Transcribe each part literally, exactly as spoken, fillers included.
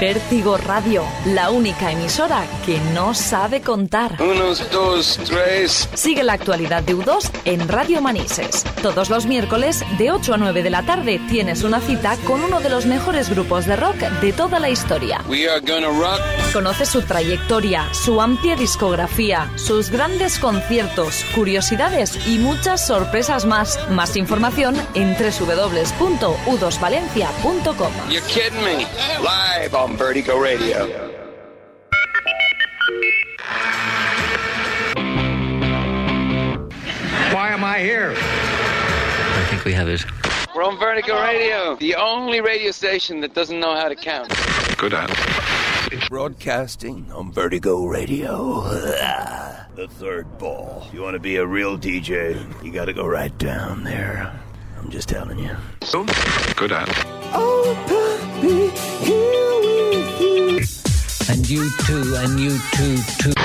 Vértigo Radio, la única emisora que no sabe contar. Unos, dos, tres. Sigue la actualidad de U dos en Radio Manises. Todos los miércoles, de ocho a nueve de la tarde, tienes una cita con uno de los mejores grupos de rock de toda la historia. We are gonna rock. Conoce su trayectoria, su amplia discografía, sus grandes conciertos, curiosidades y muchas sorpresas más. Más información en doble u doble u doble u punto u dos valencia punto com. You're kidding me. Live on Vertigo Radio. Why am I here? I think we have it. We're on Vertigo Radio, the only radio station that doesn't know how to count. Good at It's broadcasting on Vertigo Radio. The third ball. You want to be a real D J, you got to go right down there. I'm just telling you. Good at Oh, puppy, here with you. And you too, and you too, too.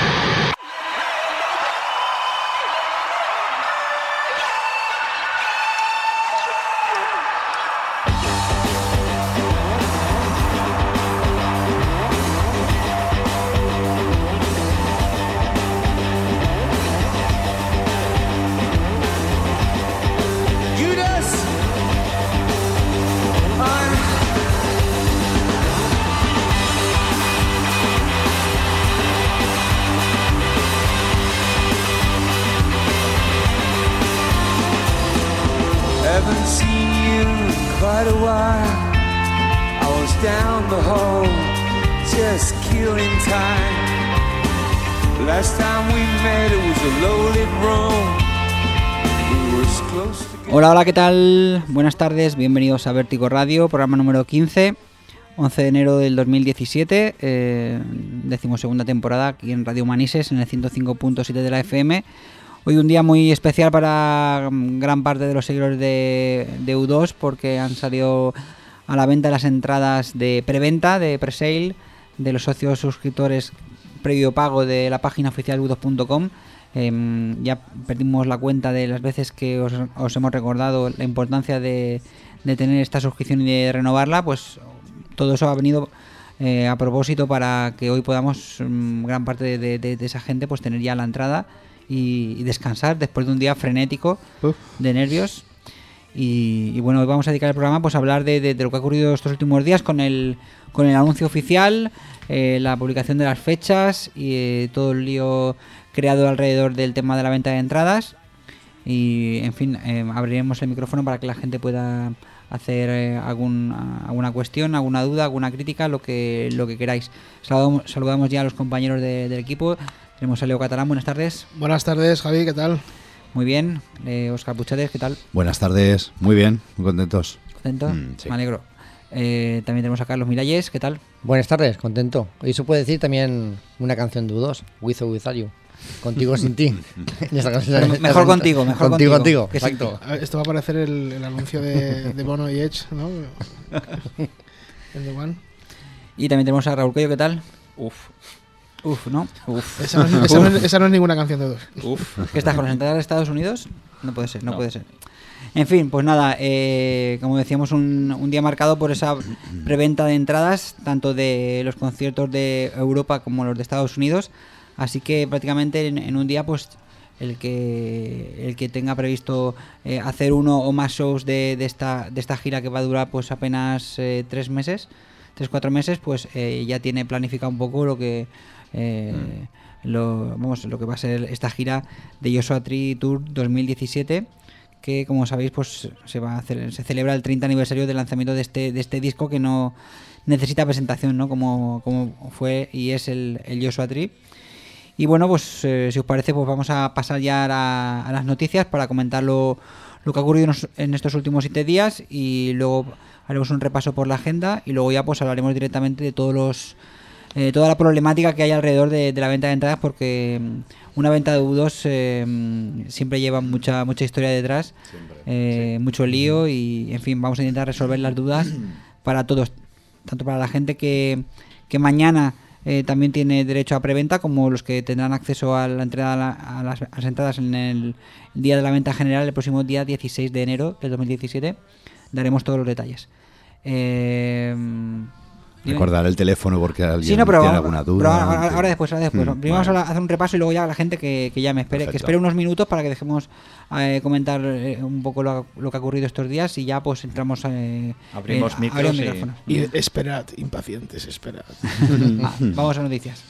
Hola, hola, ¿qué tal? Buenas tardes, bienvenidos a Vértigo Radio, programa número quince, once de enero del dos mil diecisiete, eh, decimosegunda temporada aquí en Radio Manises, en el ciento cinco punto siete de la F M. Hoy un día muy especial para gran parte de los seguidores de, de U dos, porque han salido a la venta las entradas de preventa, de presale, de los socios suscriptores previo pago de la página oficial u dos punto com. Eh, ya perdimos la cuenta de las veces que os, os hemos recordado la importancia de, de tener esta suscripción y de renovarla. Pues todo eso ha venido eh, a propósito para que hoy podamos, um, gran parte de, de, de esa gente, pues tener ya la entrada y, y descansar después de un día frenético Uf. de nervios. Y, y bueno, hoy vamos a dedicar el programa pues a hablar de, de, de lo que ha ocurrido estos últimos días con el, con el anuncio oficial, eh, la publicación de las fechas y eh, todo el lío creado alrededor del tema de la venta de entradas. Y en fin, eh, abriremos el micrófono para que la gente pueda hacer eh, algún, alguna cuestión, alguna duda, alguna crítica, lo que lo que queráis. Saludamos, saludamos ya a los compañeros de, del equipo. Tenemos a Leo Catalán, buenas tardes. Buenas tardes, Javi, ¿qué tal? Muy bien. Eh, Óscar Puchetes, ¿qué tal? Buenas tardes, muy bien, muy contentos. ¿Contento? Mm, sí. Me alegro. Eh, también tenemos a Carlos Miralles, ¿qué tal? Buenas tardes, contento. Y eso puede decir también una canción de U dos, With or Without You. Contigo sin ti. Mejor contigo, mejor contigo. Contigo, contigo, exacto. Esto va a aparecer el, el anuncio de, de Bono y Edge, ¿no? El de One. Y también tenemos a Raúl Cuello, ¿qué tal? Uf. Uf, ¿no? Uf. Esa, no es, esa, no es, esa no es ninguna canción de U dos. Uf. ¿Qué estás con las entradas de Estados Unidos? No puede ser, no, no. puede ser. En fin, pues nada, eh, como decíamos, un, un día marcado por esa preventa de entradas, tanto de los conciertos de Europa como los de Estados Unidos. Así que prácticamente en, en un día, pues el que el que tenga previsto eh, hacer uno o más shows de, de esta de esta gira que va a durar pues apenas eh, tres meses, tres cuatro meses, pues eh, ya tiene planificado un poco lo que eh, mm. lo vamos lo que va a ser esta gira de Joshua Tree Tour dos mil diecisiete, que como sabéis pues se va a hacer, se celebra el treinta aniversario del lanzamiento de este de este disco que no necesita presentación, ¿no? Como como fue y es el, el Joshua Tree. Y bueno, pues eh, si os parece, pues vamos a pasar ya a, a las noticias para comentar lo, lo que ha ocurrido en estos últimos siete días y luego haremos un repaso por la agenda y luego ya pues hablaremos directamente de todos los eh, toda la problemática que hay alrededor de, de la venta de entradas, porque una venta de U dos eh, siempre lleva mucha mucha historia detrás, eh, sí. mucho lío y en fin, vamos a intentar resolver las dudas para todos, tanto para la gente que, que mañana Eh, también tiene derecho a preventa, como los que tendrán acceso a la entrada a, la, a, las, a las entradas en el, el día de la venta general, el próximo día dieciséis de enero del dos mil diecisiete. Daremos todos los detalles. Eh, Recordar el teléfono porque alguien Sí, no, pero tiene vamos- alguna pero duda. ahora, ahora después, ahora después. Mm, Primero vamos vale. a hacer un repaso y luego ya la gente que, que ya me espere, que Perfecto. espere unos minutos para que dejemos eh, comentar eh, un poco lo, lo que ha ocurrido estos días y ya pues entramos eh, Abrimos eh, micros abrimos y- micrófonos. Y esperad, impacientes, esperad. Ah, vamos a noticias.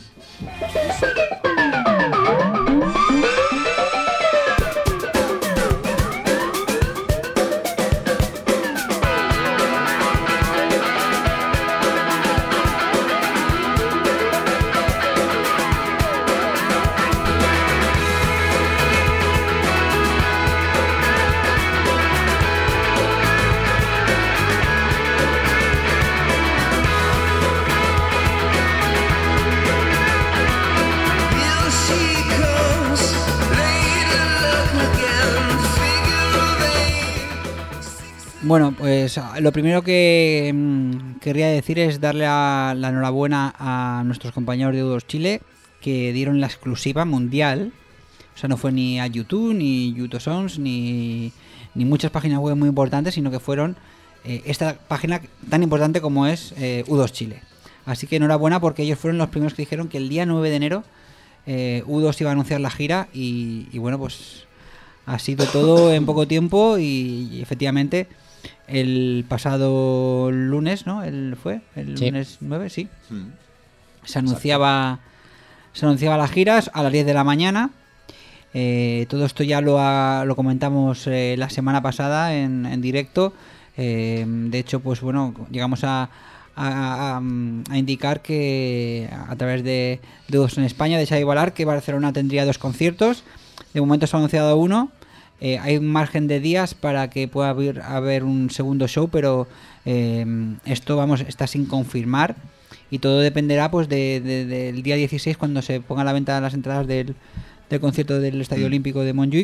Bueno, pues lo primero que mm, querría decir es darle a- la enhorabuena a nuestros compañeros de U dos Chile que dieron la exclusiva mundial. O sea, no fue ni a YouTube, ni YouTube Songs, ni, ni muchas páginas web muy importantes, sino que fueron eh, esta página tan importante como es eh, U dos Chile. Así que enhorabuena porque ellos fueron los primeros que dijeron que el día nueve de enero eh, U dos iba a anunciar la gira y, y bueno, pues ha sido todo en poco tiempo y, y efectivamente el pasado lunes, ¿no? El, ¿Fue? El Sí. lunes nueve, sí. Se anunciaba se anunciaba las giras a las diez de la mañana. Eh, todo esto ya lo, ha- lo comentamos eh, la semana pasada en, en directo. Eh, de hecho, pues bueno, llegamos a, a, a- a indicar que a través de de U dos en España, de Xavi Balar, que Barcelona tendría dos conciertos. De momento se ha anunciado uno. Eh, hay un margen de días para que pueda haber, haber un segundo show, pero eh, esto vamos está sin confirmar y todo dependerá pues de, de- del día dieciséis cuando se pongan a la venta las entradas del, del concierto del Estadio Olímpico de Montjuic.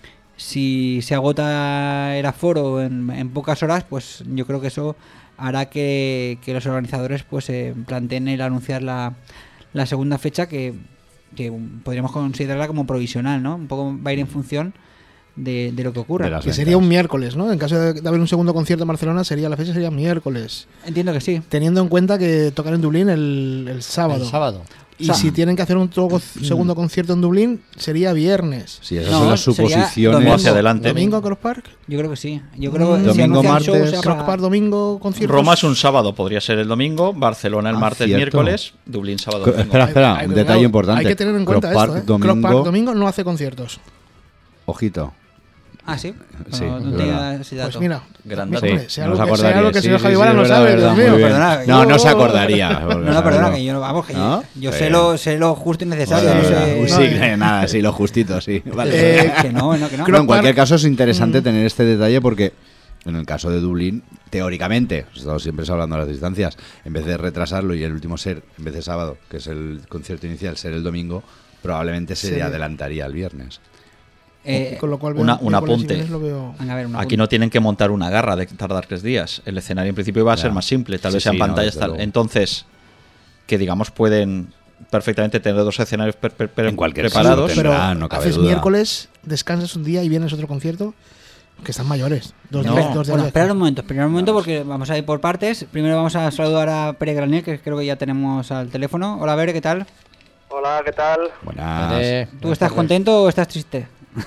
Si se agota el aforo en, en pocas horas, pues yo creo que eso hará que, que los organizadores pues se planteen el anunciar la, la segunda fecha que, que podríamos considerarla como provisional, ¿no? Un poco va a ir en función de, de lo que ocurra. De las Que sería un miércoles, ¿no? En caso de, de haber un segundo concierto en Barcelona, sería la fecha sería miércoles. Entiendo que sí. Teniendo en cuenta que tocan en Dublín el, el sábado. El sábado. Y O sea, si tienen que hacer un to- segundo concierto en Dublín, sería viernes. Sí, esas No, son las sería suposiciones. domingo. hacia adelante. ¿Domingo a Cross Park? Yo creo que sí. Yo creo que Mm, si domingo, anuncian show, martes, sea Cross para- Park, domingo, conciertos. Roma es un sábado, podría ser el domingo. Barcelona el Ah, martes, cierto. miércoles. Dublín sábado, Co- domingo. espera, espera, Hay- un hay- detalle no, importante. Hay que tener en cuenta Cross esto, Park, ¿eh? domingo, Cross Park domingo no hace conciertos. ojito. Ah, sí. Sí, No, no es tenía verdad. ese dato. Pues mira, Gran mira, dato. hombre, Sí, sea no lo os que, sea acordaríais. lo que el Sí, señor sí, Javi sí, Balan es no verdad, sabe, es Dios verdad, mío. muy bien. Perdona, que No, yo- no se acordaría. porque, No, no, perdona, claro. que yo no, vamos, que ¿No? yo, yo Está sé, bien. lo, sé lo justo y necesario. Vale, no vale, sé- vale. Sí, que nada, sí, lo justito, sí. Vale. Eh, que no, no, que no. Bueno, en cualquier caso es Mm. interesante tener este detalle porque en el caso de Dublín, teóricamente, estamos siempre hablando de las distancias, en vez de retrasarlo y el último ser, en vez de sábado, que es el concierto inicial, ser el domingo, probablemente se Sí. adelantaría al viernes. Eh, Con lo cual veo- una- un miércoles y apunte. viernes lo veo- venga, a ver, una Aquí no tienen que montar una garra de tardar tres días. El escenario en principio va a ser Claro. más simple, tal Sí, vez sean sí, no, pantallas desde tal. luego. Entonces, que digamos pueden perfectamente tener dos escenarios per- per- per- En cualquier preparados. sitio Pero tendrá, no cabe haces duda. miércoles, descansas un día y vienes otro concierto, que están mayores. Dos No. días, Espera, dos días bueno, de esperad un descanso. momento, esperad un momento porque vamos a ir por partes. Primero vamos a saludar a Pere Granier, que creo que ya tenemos al teléfono. Hola, Bere, ¿qué tal? Hola, ¿qué tal? Buenas. Eh, ¿Tú buenas estás tardes. contento o estás triste?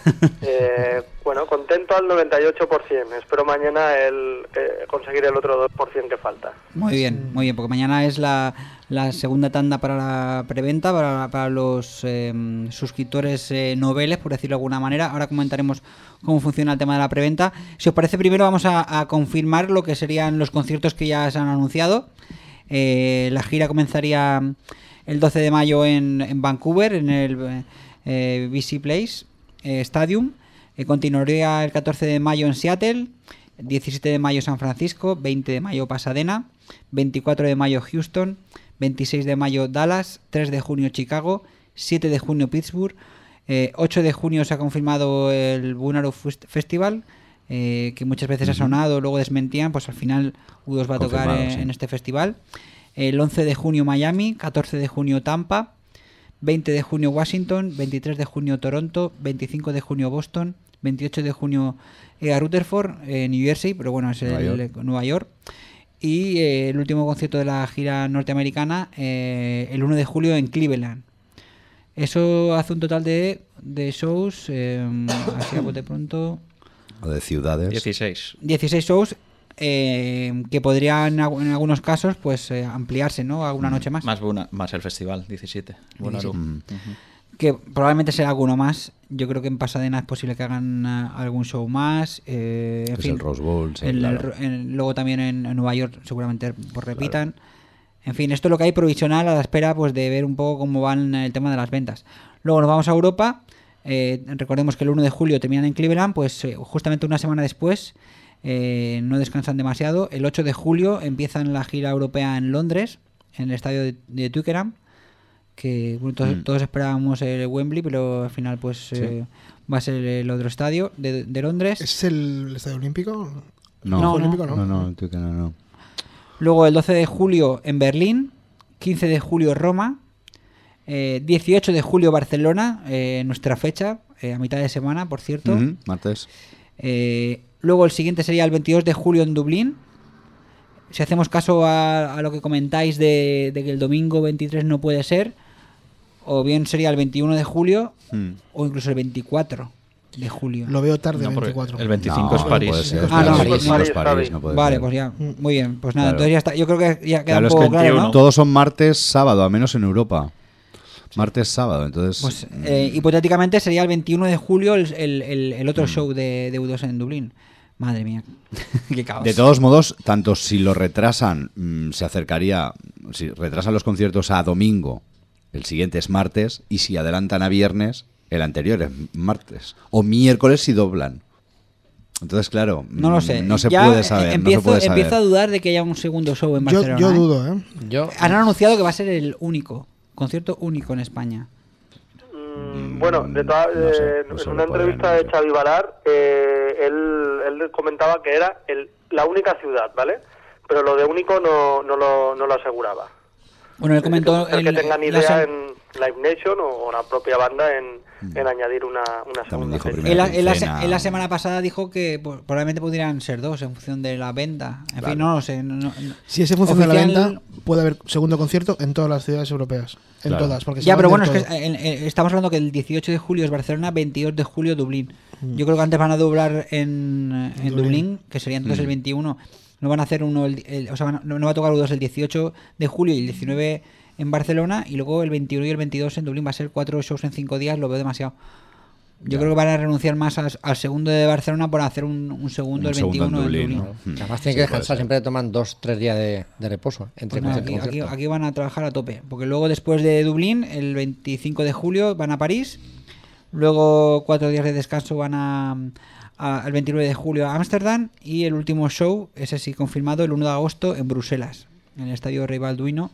Eh, bueno, contento al noventa y ocho por ciento. Espero mañana el eh, conseguir el otro dos por ciento que falta. Muy bien, muy bien, porque mañana es la, la segunda tanda para la preventa, para, para los eh, suscriptores eh, noveles, por decirlo de alguna manera. Ahora comentaremos cómo funciona el tema de la preventa. Si os parece, primero vamos a, a confirmar lo que serían los conciertos que ya se han anunciado. Eh, la gira comenzaría el doce de mayo en, en Vancouver, en el eh, B C Place eh, Stadium. Eh, continuaría el catorce de mayo en Seattle, diecisiete de mayo San Francisco, veinte de mayo Pasadena, veinticuatro de mayo Houston, veintiséis de mayo Dallas, tres de junio Chicago, siete de junio Pittsburgh, eh, ocho de junio se ha confirmado el Bonnaroo Fest- Festival, eh, que muchas veces ha sonado, luego desmentían, pues al final U dos va a tocar Confirmado, en, sí. en este festival. El once de junio Miami, catorce de junio Tampa, veinte de junio Washington, veintitrés de junio Toronto, veinticinco de junio Boston, veintiocho de junio eh, a Rutherford, eh, New Jersey, pero bueno, es Nueva el, York. Nueva York. y eh, el último concierto de la gira norteamericana eh, el uno de julio en Cleveland. Eso hace un total de, de shows, eh, así a bote pronto... O de ciudades. dieciséis. dieciséis shows eh, que podrían en algunos casos pues eh, ampliarse, ¿no? Alguna noche más. Más, Buna- más el festival, diecisiete. Bonnaroo. Mm. Ujú. Que probablemente será alguno más. Yo creo que en Pasadena es posible que hagan uh, algún show más. Eh, en Es fin, el Rose Bowl, sí, el- claro. el- el- luego también en, en Nueva York seguramente pues, repitan. En fin, esto es lo que hay provisional a la espera pues de ver un poco cómo van el tema de las ventas. Luego nos vamos a Europa. Eh, recordemos que el uno de julio terminan en Cleveland, pues eh, justamente una semana después, eh, no descansan demasiado. El ocho de julio empiezan la gira europea en Londres, en el estadio de, de Twickenham, que bueno, todos, Mm. todos esperábamos el Wembley, pero al final pues eh, va a ser el otro estadio de, de Londres. ¿Es el Estadio Olímpico? No, No, ¿El Olímpico no, no? no, no, Twickenham no, no. Luego el doce de julio en Berlín, quince de julio Roma, eh, dieciocho de julio Barcelona, eh, nuestra fecha, eh, a mitad de semana, por cierto. Ujú, martes. Eh, luego el siguiente sería el veintidós de julio en Dublín. Si hacemos caso a, a lo que comentáis de, de que el domingo veintitrés no puede ser, o bien sería el veintiuno de julio Mm. o incluso el veinticuatro de julio. Lo veo tarde, No, porque veinticuatro. el veinticinco No, es París. No puede ser. Ah, no, París, París, no es París, París, no puede Vale, ser. pues ya, muy bien. Pues nada, Claro. entonces ya está. Yo creo que ya queda Claro, un es poco que claro, ¿no? todos son martes, sábado, al menos en Europa. Martes, sábado, entonces... Pues eh, hipotéticamente sería el veintiuno de julio el, el, el- el Mm. otro show de, de U dos en Dublín. Madre mía, qué caos. De todos modos, tanto si lo retrasan, mm, se acercaría, si retrasan los conciertos a domingo, el siguiente es martes, y si adelantan a viernes, el anterior es martes. O miércoles si doblan. Entonces, claro, No lo mm, sé. no se Ya puede saber. Empiezo, no se puede saber. empiezo a dudar de que haya un segundo show en Yo, Barcelona. yo ¿eh? dudo, ¿eh? Yo, Han anunciado que va a ser el único, concierto único en España. Mm, Bueno, de toda- no sé, eh, eso en lo una podrían entrevista de anunciar. Xavi Valar, eh, él, él comentaba que era el, la única ciudad, ¿vale? Pero lo de único no, no, lo, no lo aseguraba. Bueno, él comentó... el que el- tengan la idea sem- en Live Nation o, o la propia banda en, en añadir una, una También segunda dijo fecha. primero. él, la- él la, quincena. él la semana pasada dijo que pues, probablemente podrían ser dos en función de la venta. En Claro. fin, no lo sé. no- no- Si ese funciona la Oficial- venta, puede haber segundo concierto en todas las ciudades europeas. En Claro. todas. Porque se Ya, va a pero bueno, es vender que todo. eh, eh, estamos hablando que el dieciocho de julio es Barcelona, veintidós de julio Dublín. Mm. Yo creo que antes van a doblar en, eh, en Dublín. Dublín, que sería entonces Mm. el veintiuno. No van a hacer uno, el, el- o sea, van a- no, no va a tocar U dos el dieciocho de julio y el diecinueve en Barcelona, y luego el veintiuno y el veintidós en Dublín. Va a ser cuatro shows en cinco días, lo veo demasiado. Yo Ya. creo que van a renunciar más al, al segundo de Barcelona por hacer un, un segundo Un el segundo en veintiuno en Dublín, Dublín. ¿no? Mm. además Sí, tienen que puede descansar, ser. siempre toman dos, tres días de, de reposo entre Pues nada, concierto y aquí, aquí- concierto. aquí van a trabajar a tope, porque luego después de Dublín, el veinticinco de julio van a París, luego cuatro días de descanso van a, a- el veintinueve de julio a Ámsterdam, y el último show, ese sí confirmado, el uno de agosto en Bruselas, en el estadio Rey Balduino.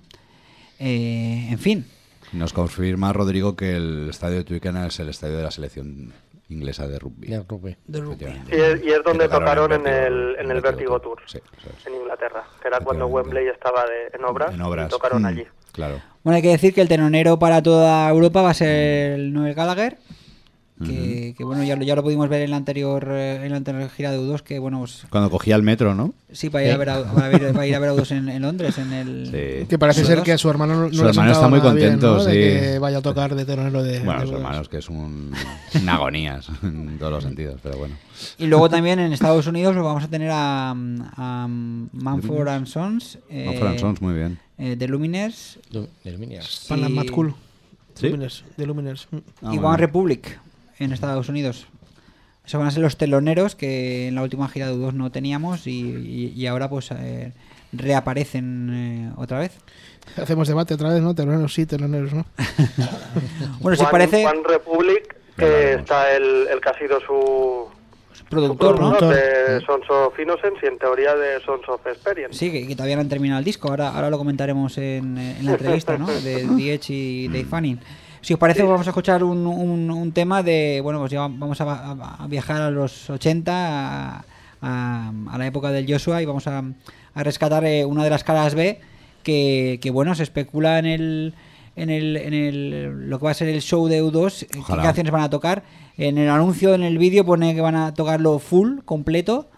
Eh, en fin, Nos confirma Rodrigo que el estadio de Twickenham es el estadio de la selección inglesa de rugby. De rugby. de rugby. Efectivamente. Y es, y es donde Que tocaron en Vertigo- el, en el Vertigo Tour, Sí, eso es. en Inglaterra, que era cuando Efectivamente. Wembley estaba de- en obras, En obras. y tocaron Mm, allí. Claro. Bueno, hay que decir que el telonero para toda Europa va a ser el Noel Gallagher, que, que, bueno, ya, lo- ya lo pudimos ver en la anterior eh, en la anterior gira de U dos, que bueno, pues Cuando cogía el metro, ¿no? sí, para ir a ver a, para ir, para ir a ver a U dos en, en Londres, en el... Sí. Que parece U ser dos. que a su hermano no, no Su le ha hermano sentado está muy nada bien, contento, ¿no? De sí. que vaya a tocar de telonero de... Bueno, de los U dos. hermanos, que es un, una agonía en todos los sentidos, pero bueno. Y luego también en Estados Unidos lo vamos a tener a, a Mumford and Sons, eh, Mumford and Sons, muy bien. eh, The Lumineers Lu- de Lumineers. Pan and y- Mad Cool. ¿Sí? Luminers, de Luminers. Mm. Ah, y muy One bien. Republic en Estados Unidos. Esos van a ser los teloneros que en la última gira de U dos no teníamos, y, y- y ahora pues eh, reaparecen eh, otra vez. Hacemos debate otra vez, ¿no? Teloneros sí, teloneros no. Bueno, si One, parece One Republic, Ya que veremos. está el, el que ha sido su, su productor, ¿no? productor de Sons of Innocence y en teoría de Sons of Experience. Sí, que, que todavía no han terminado el disco. Ahora, ahora lo comentaremos en, en la entrevista, ¿no? De The Edge y Dave Fanning. Si os parece, vamos a escuchar un, un, un tema de... Bueno, pues ya vamos a, a- a viajar a los ochenta, a, a- a la época del Joshua, y vamos a, a rescatar eh, una de las caras B que, que, bueno, se especula en el... En el, en el lo que va a ser el show de U dos, qué Ojalá. canciones van a tocar. En el anuncio, en el vídeo, pone que van a tocarlo full, completo.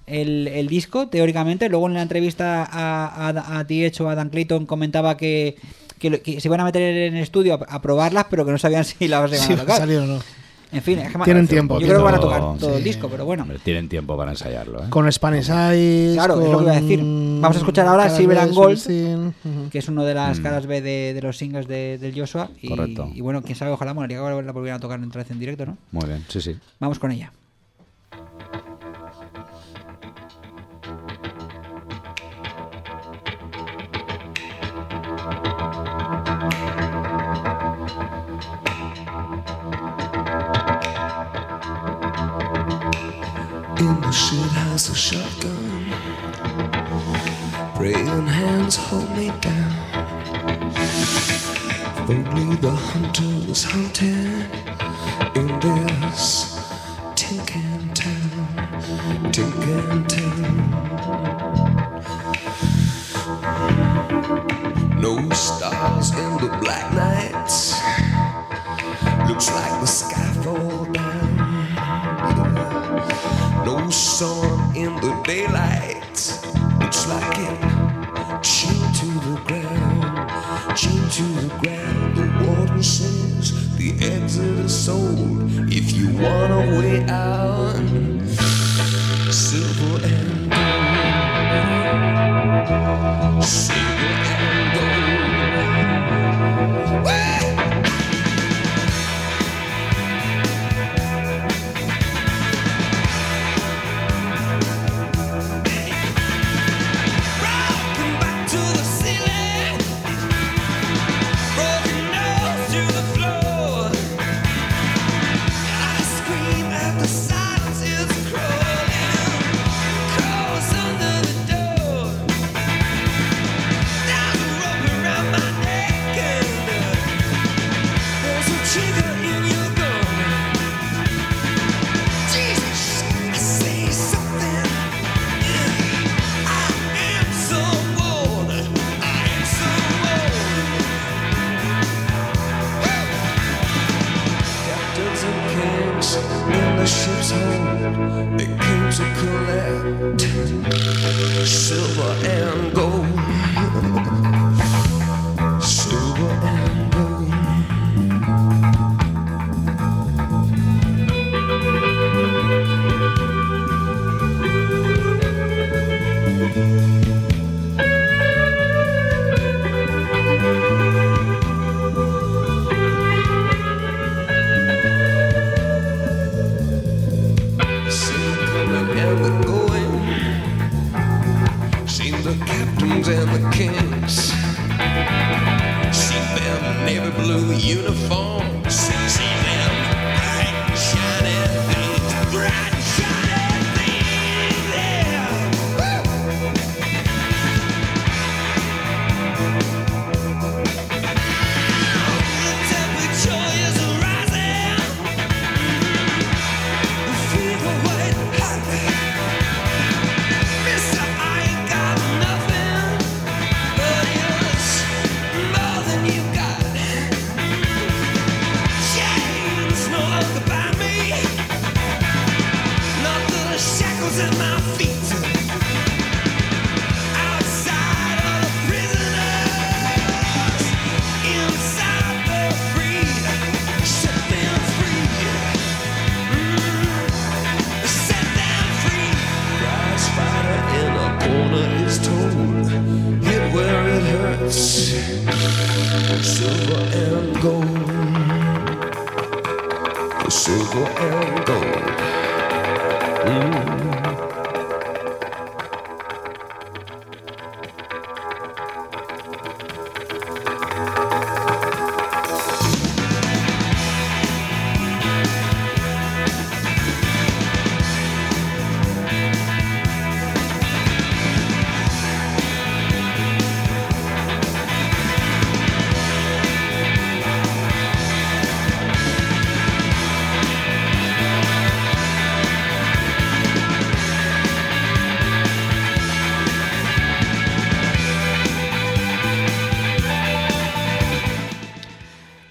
el, el disco, teóricamente. Luego en la entrevista a, a, a T H o a Dan Clayton comentaba que, que, que se iban a meter en el estudio a, a probarlas, pero que no sabían si las iban Sí, a tocar. salir o no. En fin, es que Tienen yo tiempo. creo que van a tocar todo Sí. el disco, pero bueno. Hombre, tienen tiempo para ensayarlo, ¿eh? Con Spanish Eyes. Claro, con... es lo que iba a decir. Vamos a escuchar ahora Caras Silver B, and Gold, Silverstein, uh-huh. que es uno de las Mm. caras B de, de los singles de, del Joshua. Y, Correcto. y bueno, quién sabe, ojalá molaría que la volvieran a tocar otra vez en directo, ¿no? Muy bien, sí, sí. Vamos con ella. In the shit house, a shotgun. Praying hands hold me down. Only the hunter was hunting in this tin can town, tin can town. No stars in the black nights. Looks like the sky fall down. No sun in the daylight. Looks like it chained to the ground. Chained to the ground. The warden says the exit is sold. If you want a way out, silver and gold. Silver and gold. Woo!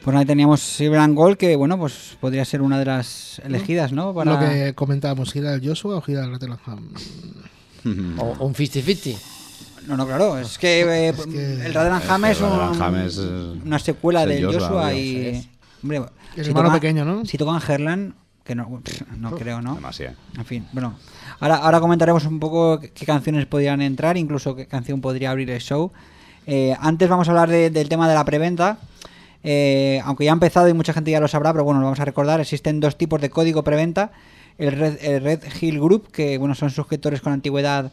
Pues ahí teníamos Silver and Gold, que bueno, pues podría ser una de las elegidas, ¿no? Para... Lo que comentábamos, gira el Joshua o gira el Rotherham. O, o un cincuenta cincuenta. No, no, claro, es que, eh, Es que- el Rotherham es, el un- Rotherham es, eh, una secuela es el del Joshua, Joshua, y... obvio. Hombre, El si hermano tocan- pequeño, ¿no? Si tocan Herland, que no, pff, no creo, ¿no? Demasiado. En fin, bueno. Ahora, ahora comentaremos un poco qué canciones podrían entrar, incluso qué canción podría abrir el show. Eh, antes vamos a hablar de- del tema de la preventa. Eh, aunque ya ha empezado y mucha gente ya lo sabrá, pero bueno, lo vamos a recordar. Existen dos tipos de código preventa. El Red, el Red Hill Group, que bueno, son suscriptores con antigüedad.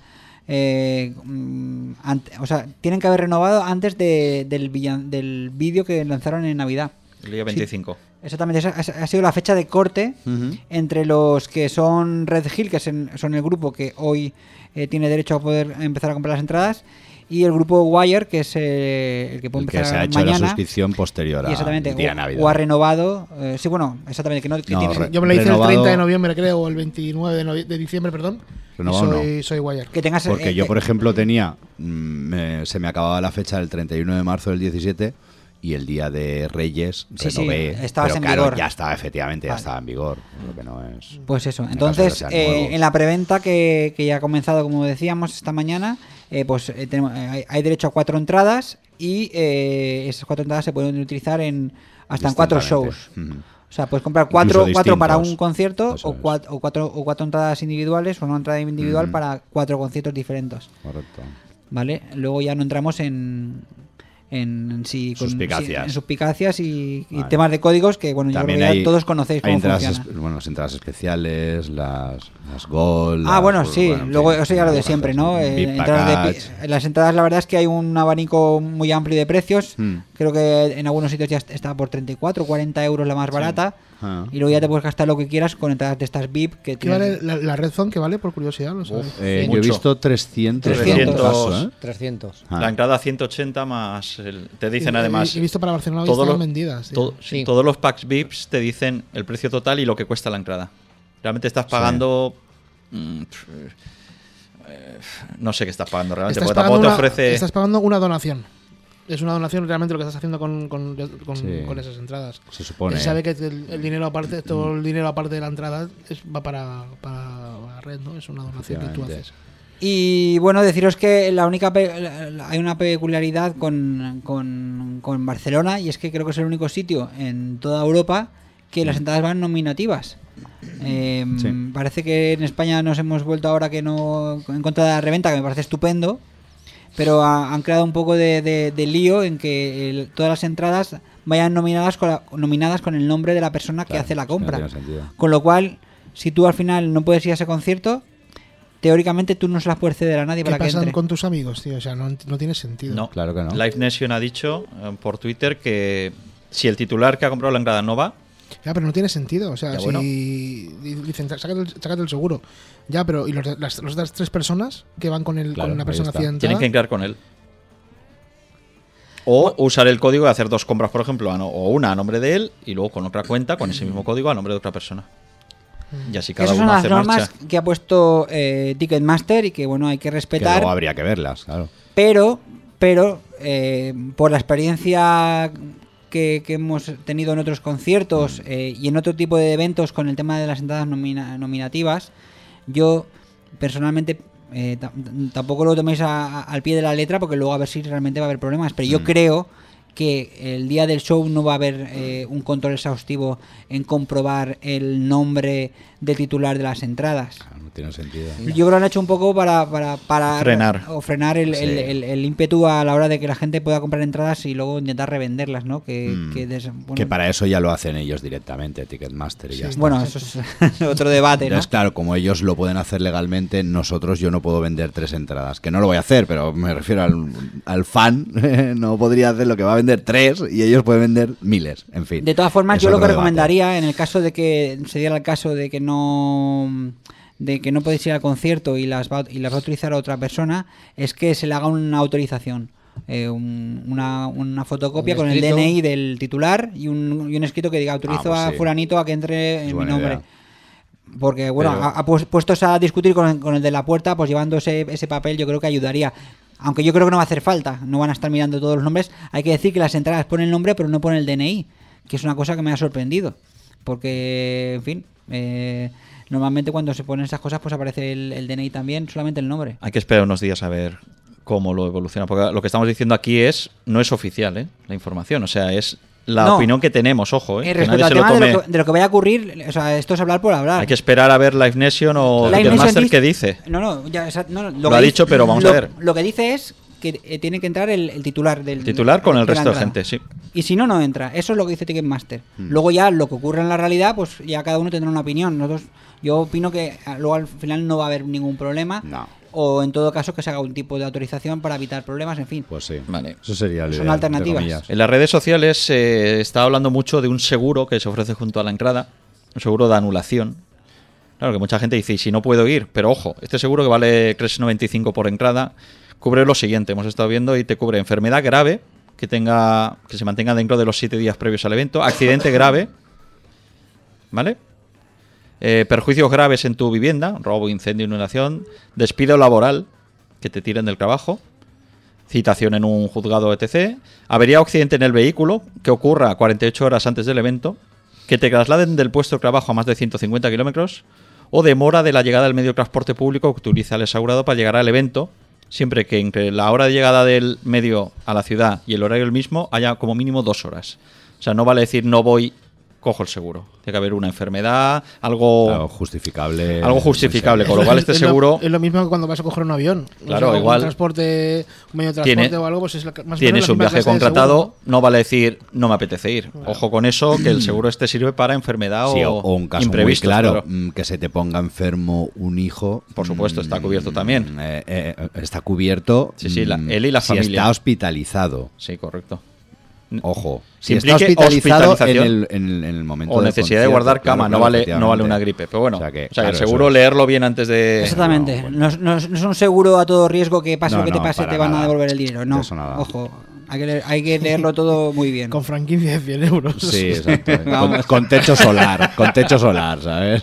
Eh, mm, ante- o sea, tienen que haber renovado antes de, del, villan- del vídeo que lanzaron en Navidad. El día veinticinco. Exactamente, esa esa ha sido la fecha de corte Ujú. entre los que son Red Hill, que son son el grupo que hoy eh, tiene derecho a poder empezar a comprar las entradas, y el grupo Wire, que es eh, el que puede El que empezar se ha hecho mañana. la suscripción posterior Y exactamente, al día de o, Navidad. o ha renovado. eh, sí, bueno, exactamente, que no, que No, tiene- re- Yo me la hice Renovado- el treinta de noviembre, creo, o el veintinueve de, novie- de diciembre, perdón. Y Renovado soy, soy Wire. que tengas Porque eh, yo, eh, por ejemplo, tenía. mm, me- se me acababa la fecha del treinta y uno de marzo del diecisiete y el día de Reyes Sí, sí, renové. estabas pero en claro, vigor. ya estaba, efectivamente, ya Vale. estaba en vigor. Lo que no es. Pues eso, en entonces caso de que sean eh, nuevos. en la preventa que, que ya ha comenzado, como decíamos, esta mañana, eh, pues eh, tenemos, eh, hay, hay derecho a cuatro entradas y eh, esas cuatro entradas se pueden utilizar en hasta en cuatro Distintamente. shows. Ujú. O sea, puedes comprar cuatro, Incluso cuatro para un distintos. concierto Eso o es. cuatro, o, cuatro, o cuatro entradas individuales o una entrada individual Ujú. para cuatro conciertos diferentes. Correcto. ¿Vale? Luego ya no entramos en... En, en si con- Suspicacias. si- en suspicacias y, y Vale. temas de códigos que bueno, yo También creo que ya hay, todos conocéis hay cómo entradas, funciona. espe- bueno, las entradas especiales, las, las Gold. Ah, las- bueno, sí, bueno, en luego fin, eso ya lo de algunas siempre, cosas. ¿no? Eh, V I P entradas de package. pi- en las entradas la verdad es que hay un abanico muy amplio de precios. Hmm. Creo que en algunos sitios ya está por treinta y cuatro, cuarenta euros la más barata. Ah. Y luego ya te puedes gastar lo que quieras con entradas de estas V I P que ¿Qué tienen- vale la, la Red Zone? ¿Qué vale por curiosidad? ¿Lo sabes? Eh, Sí, yo he mucho. visto trescientos, en trescientos. algún caso, ¿eh? trescientos. Ah. La entrada ciento ochenta más. el- te dicen He- además. He, he visto para Barcelona que todos estaban los- vendidas. tío. todo- sí, Todos los packs V I Ps te dicen el precio total y lo que cuesta la entrada. Realmente estás pagando. mm, pf, eh, no sé qué estás pagando realmente. Estás Porque tampoco pagando, te una, ofrece. estás pagando una donación. Es una donación realmente lo que estás haciendo con, con, con- Sí. con esas entradas. Se supone. Se sabe que el, el dinero aparte, todo el dinero aparte de la entrada es, va para, para la red, ¿no? Es una donación que tú Efectivamente. haces. Y bueno, deciros que la única pe- la- la- hay una peculiaridad con, con, con Barcelona, y es que creo que es el único sitio en toda Europa que las entradas van nominativas. Eh, Sí. Parece que en España nos hemos vuelto ahora que no en contra de la reventa, que me parece estupendo, pero ha- han creado un poco de, de- de lío en que el- todas las entradas vayan nominadas con, la- nominadas con el nombre de la persona que Claro, hace la es que no compra. tiene sentido. Con lo cual, si tú al final no puedes ir a ese concierto, teóricamente tú no se las puedes ceder a nadie ¿Qué para que pasa entre. con tus amigos, tío? O sea, no, no tiene sentido. No. Claro que no. Live Nation ha dicho eh, por Twitter que si el titular que ha comprado la entrada no va, Ya, pero no tiene sentido. O sea, Ya, si bueno. dicen, sácate el, sácate el seguro. Ya, pero ¿y los, de- las, las otras tres personas que van con, el, Claro, con la ahí persona está. accidentada? tienen que entrar con él. O usar el código y hacer dos compras, por ejemplo, a no- o una a nombre de él y luego con otra cuenta con ese mismo código a nombre de otra persona. Y así cada Esas son uno las hace normas marcha. que ha puesto eh, Ticketmaster y que bueno hay que Que respetar, luego habría que verlas, claro. pero pero eh, por la experiencia que, que hemos tenido en otros conciertos eh, y en otro tipo de eventos con el tema de las entradas nomina- nominativas, yo personalmente eh, ta- tampoco lo toméis a- a- al pie de la letra porque luego a ver si realmente va a haber problemas, pero yo Mm. creo que el día del show no va a haber eh, un control exhaustivo en comprobar el nombre del titular de las entradas. Claro, no tiene sentido. Yo creo que lo han hecho un poco para, para, para Frenar. o frenar el, Sí. el, el- el ímpetu a la hora de que la gente pueda comprar entradas y luego intentar revenderlas, ¿no? Que, Mm. que des- bueno, Que para eso ya lo hacen ellos directamente, Ticketmaster y ya está. bueno, eso es otro debate, ¿no? Entonces, claro, como ellos lo pueden hacer legalmente, nosotros yo no puedo vender tres entradas. Que no lo voy a hacer, pero me refiero al, al fan. No podría hacer lo que va a vender tres y ellos pueden vender miles. En fin. De todas formas, Es yo lo otro que debate. recomendaría, en el caso de que se diera el caso de que no de que no podéis ir al concierto y las va, y las va a utilizar otra persona, es que se le haga una autorización. Eh, un- una, una fotocopia Un con el D escrito. N I del titular y un, y un escrito que diga autorizo Ah, pues a sí. fulanito a que entre en mi buena nombre. idea. Porque, bueno, Pero- a, a pu- puestos a discutir con, con el de la puerta, pues llevando ese, ese papel yo creo que ayudaría. Aunque yo creo que no va a hacer falta, no van a estar mirando todos los nombres. Hay que decir que las entradas ponen el nombre pero no ponen el D N I. que es una cosa que me ha sorprendido, porque, en fin, eh, normalmente cuando se ponen esas cosas pues aparece el, el D N I también, solamente el nombre. Hay que esperar unos días a ver cómo lo evoluciona, porque lo que estamos diciendo aquí es no es oficial, ¿eh? La información, o sea, es la No. opinión que tenemos, ojo, ¿eh? Eh, Que respecto nadie al se lo tema de tome. lo, que, de lo que vaya a ocurrir, o sea, esto es hablar por hablar. Hay que esperar a ver Live Nation o Live Nation Ticketmaster dice- qué dice. No, no, ya, esa- no, no, Lo que ha dice- dicho, pero vamos lo- a ver. Lo que dice es que eh, tiene que entrar el, el titular del Titular con el de la resto de entrada. gente, sí. Y si no, no entra. Eso es lo que dice Ticketmaster. Hmm. Luego ya lo que ocurre en la realidad, pues ya cada uno tendrá una opinión. Nosotros, yo opino que ah, luego al final no va a haber ningún problema. O en todo caso que se haga un tipo de autorización para evitar problemas, en fin. Pues sí. Vale. Eso sería el Son ideal, alternativas. entre comillas. En las redes sociales se está hablando mucho de un seguro que se ofrece junto a la entrada, un seguro de anulación. Claro que mucha gente dice, ¿y si no puedo ir? Pero ojo, este seguro que vale tres noventa y cinco por entrada cubre lo siguiente, hemos estado viendo, y te cubre enfermedad grave, que tenga que se mantenga dentro de los siete días previos al evento, accidente grave, ¿vale? Eh, perjuicios graves en tu vivienda, robo, incendio, inundación, despido laboral, que te tiren del trabajo, citación en un juzgado, etcétera, avería o accidente en el vehículo, que ocurra cuarenta y ocho horas antes del evento, que te trasladen del puesto de trabajo a más de ciento cincuenta kilómetros, o demora de la llegada del medio de transporte público que utiliza el asegurado para llegar al evento, siempre que entre la hora de llegada del medio a la ciudad y el horario el mismo haya como mínimo dos horas. O sea, no vale decir no voy, cojo el seguro. Tiene que haber una enfermedad, algo Claro, justificable. algo justificable, con lo cual este Es lo- seguro Es lo mismo que cuando vas a coger un avión. Claro, O sea, igual. Un transporte, un medio de transporte Tiene- o algo, pues es la, más o tienes menos la un misma viaje clase de contratado, seguro. no vale decir no me apetece ir. Ojo con eso, que el seguro este sirve para enfermedad Sí, o, o, o un caso muy imprevistos, claro, mm, que se te ponga enfermo un hijo. Por supuesto, está cubierto también. eh, eh, está cubierto. Sí, sí, la- mm, él y la si familia. está hospitalizado. Sí, correcto. Ojo. Si Si está implique hospitalizado en hospitalización el, en, el- en el momento o del necesidad de concierto, guardar claro, cama, claro, no vale no vale efectivamente. una gripe. Pero bueno, O sea que, o sea, que claro, seguro eso- leerlo bien antes de... Exactamente. No, es- no es no es un seguro a todo riesgo que pase No, lo que te no, pase para te van a nada. devolver el dinero. No, Eso nada. ojo. Hay que, leer- hay que leerlo todo muy bien. Con franquicia de cien euros. Sí, exacto. con, Vamos. con techo solar, con techo solar, ¿sabes?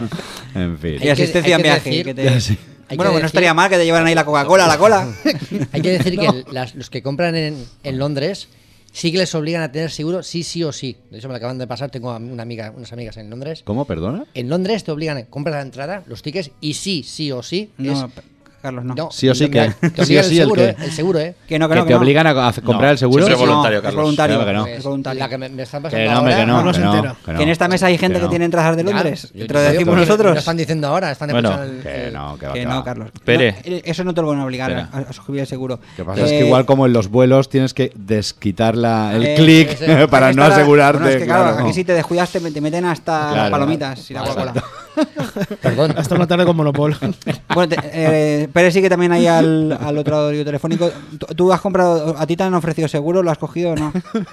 En fin. Y asistencia en viaje. decir- que te- Sí. Hay Bueno, que pues no decir- estaría mal que te llevaran ahí la Coca-Cola a la cola. Hay que decir que las- los que compran en, en Londres sí que les obligan a tener seguro sí, sí o sí. De hecho, me lo acaban de pasar. Tengo una amiga, unas amigas en Londres. ¿Cómo, perdona? En Londres te obligan a comprar la entrada, los tickets, y sí, sí o sí. No, es, p- Carlos, no. no, Sí o sí no, que- mira, te sí o obligan sí el el seguro, que- eh, el seguro, ¿eh? Que no, que ¿Que no, te que no. obligan a, a comprar el seguro? siempre voluntario, No, Carlos. Es voluntario. Claro que no. Es voluntario. La que me, me están pasando Que no, hombre, ahora, que no, no se que no, entera. que no. Que en esta mesa hay gente Que que, no. tiene entradas de Claro, Londres. yo- Te lo yo- decimos yo- Me lo nosotros. están diciendo ahora, están Bueno, escuchando el- Que el- no, que va, Que que no, va. Carlos. Pere. No, eh, eso no te lo van a obligar a, Espera. a suscribir el seguro. Lo que pasa es Eh, que igual como en los vuelos tienes que desquitar la, el eh, clic ese- para aquí no está la- asegurarte. Bueno, es que claro, claro. aquí si te descuidas te, te meten hasta Claro. palomitas y la Coca-Cola. Perdón. Hasta una tarde con Monopol. Bueno, te, eh, Pérez sí que también hay al, al otro audio telefónico. ¿Tú, tú has comprado, a ti te han ofrecido seguro? ¿Lo has cogido o no?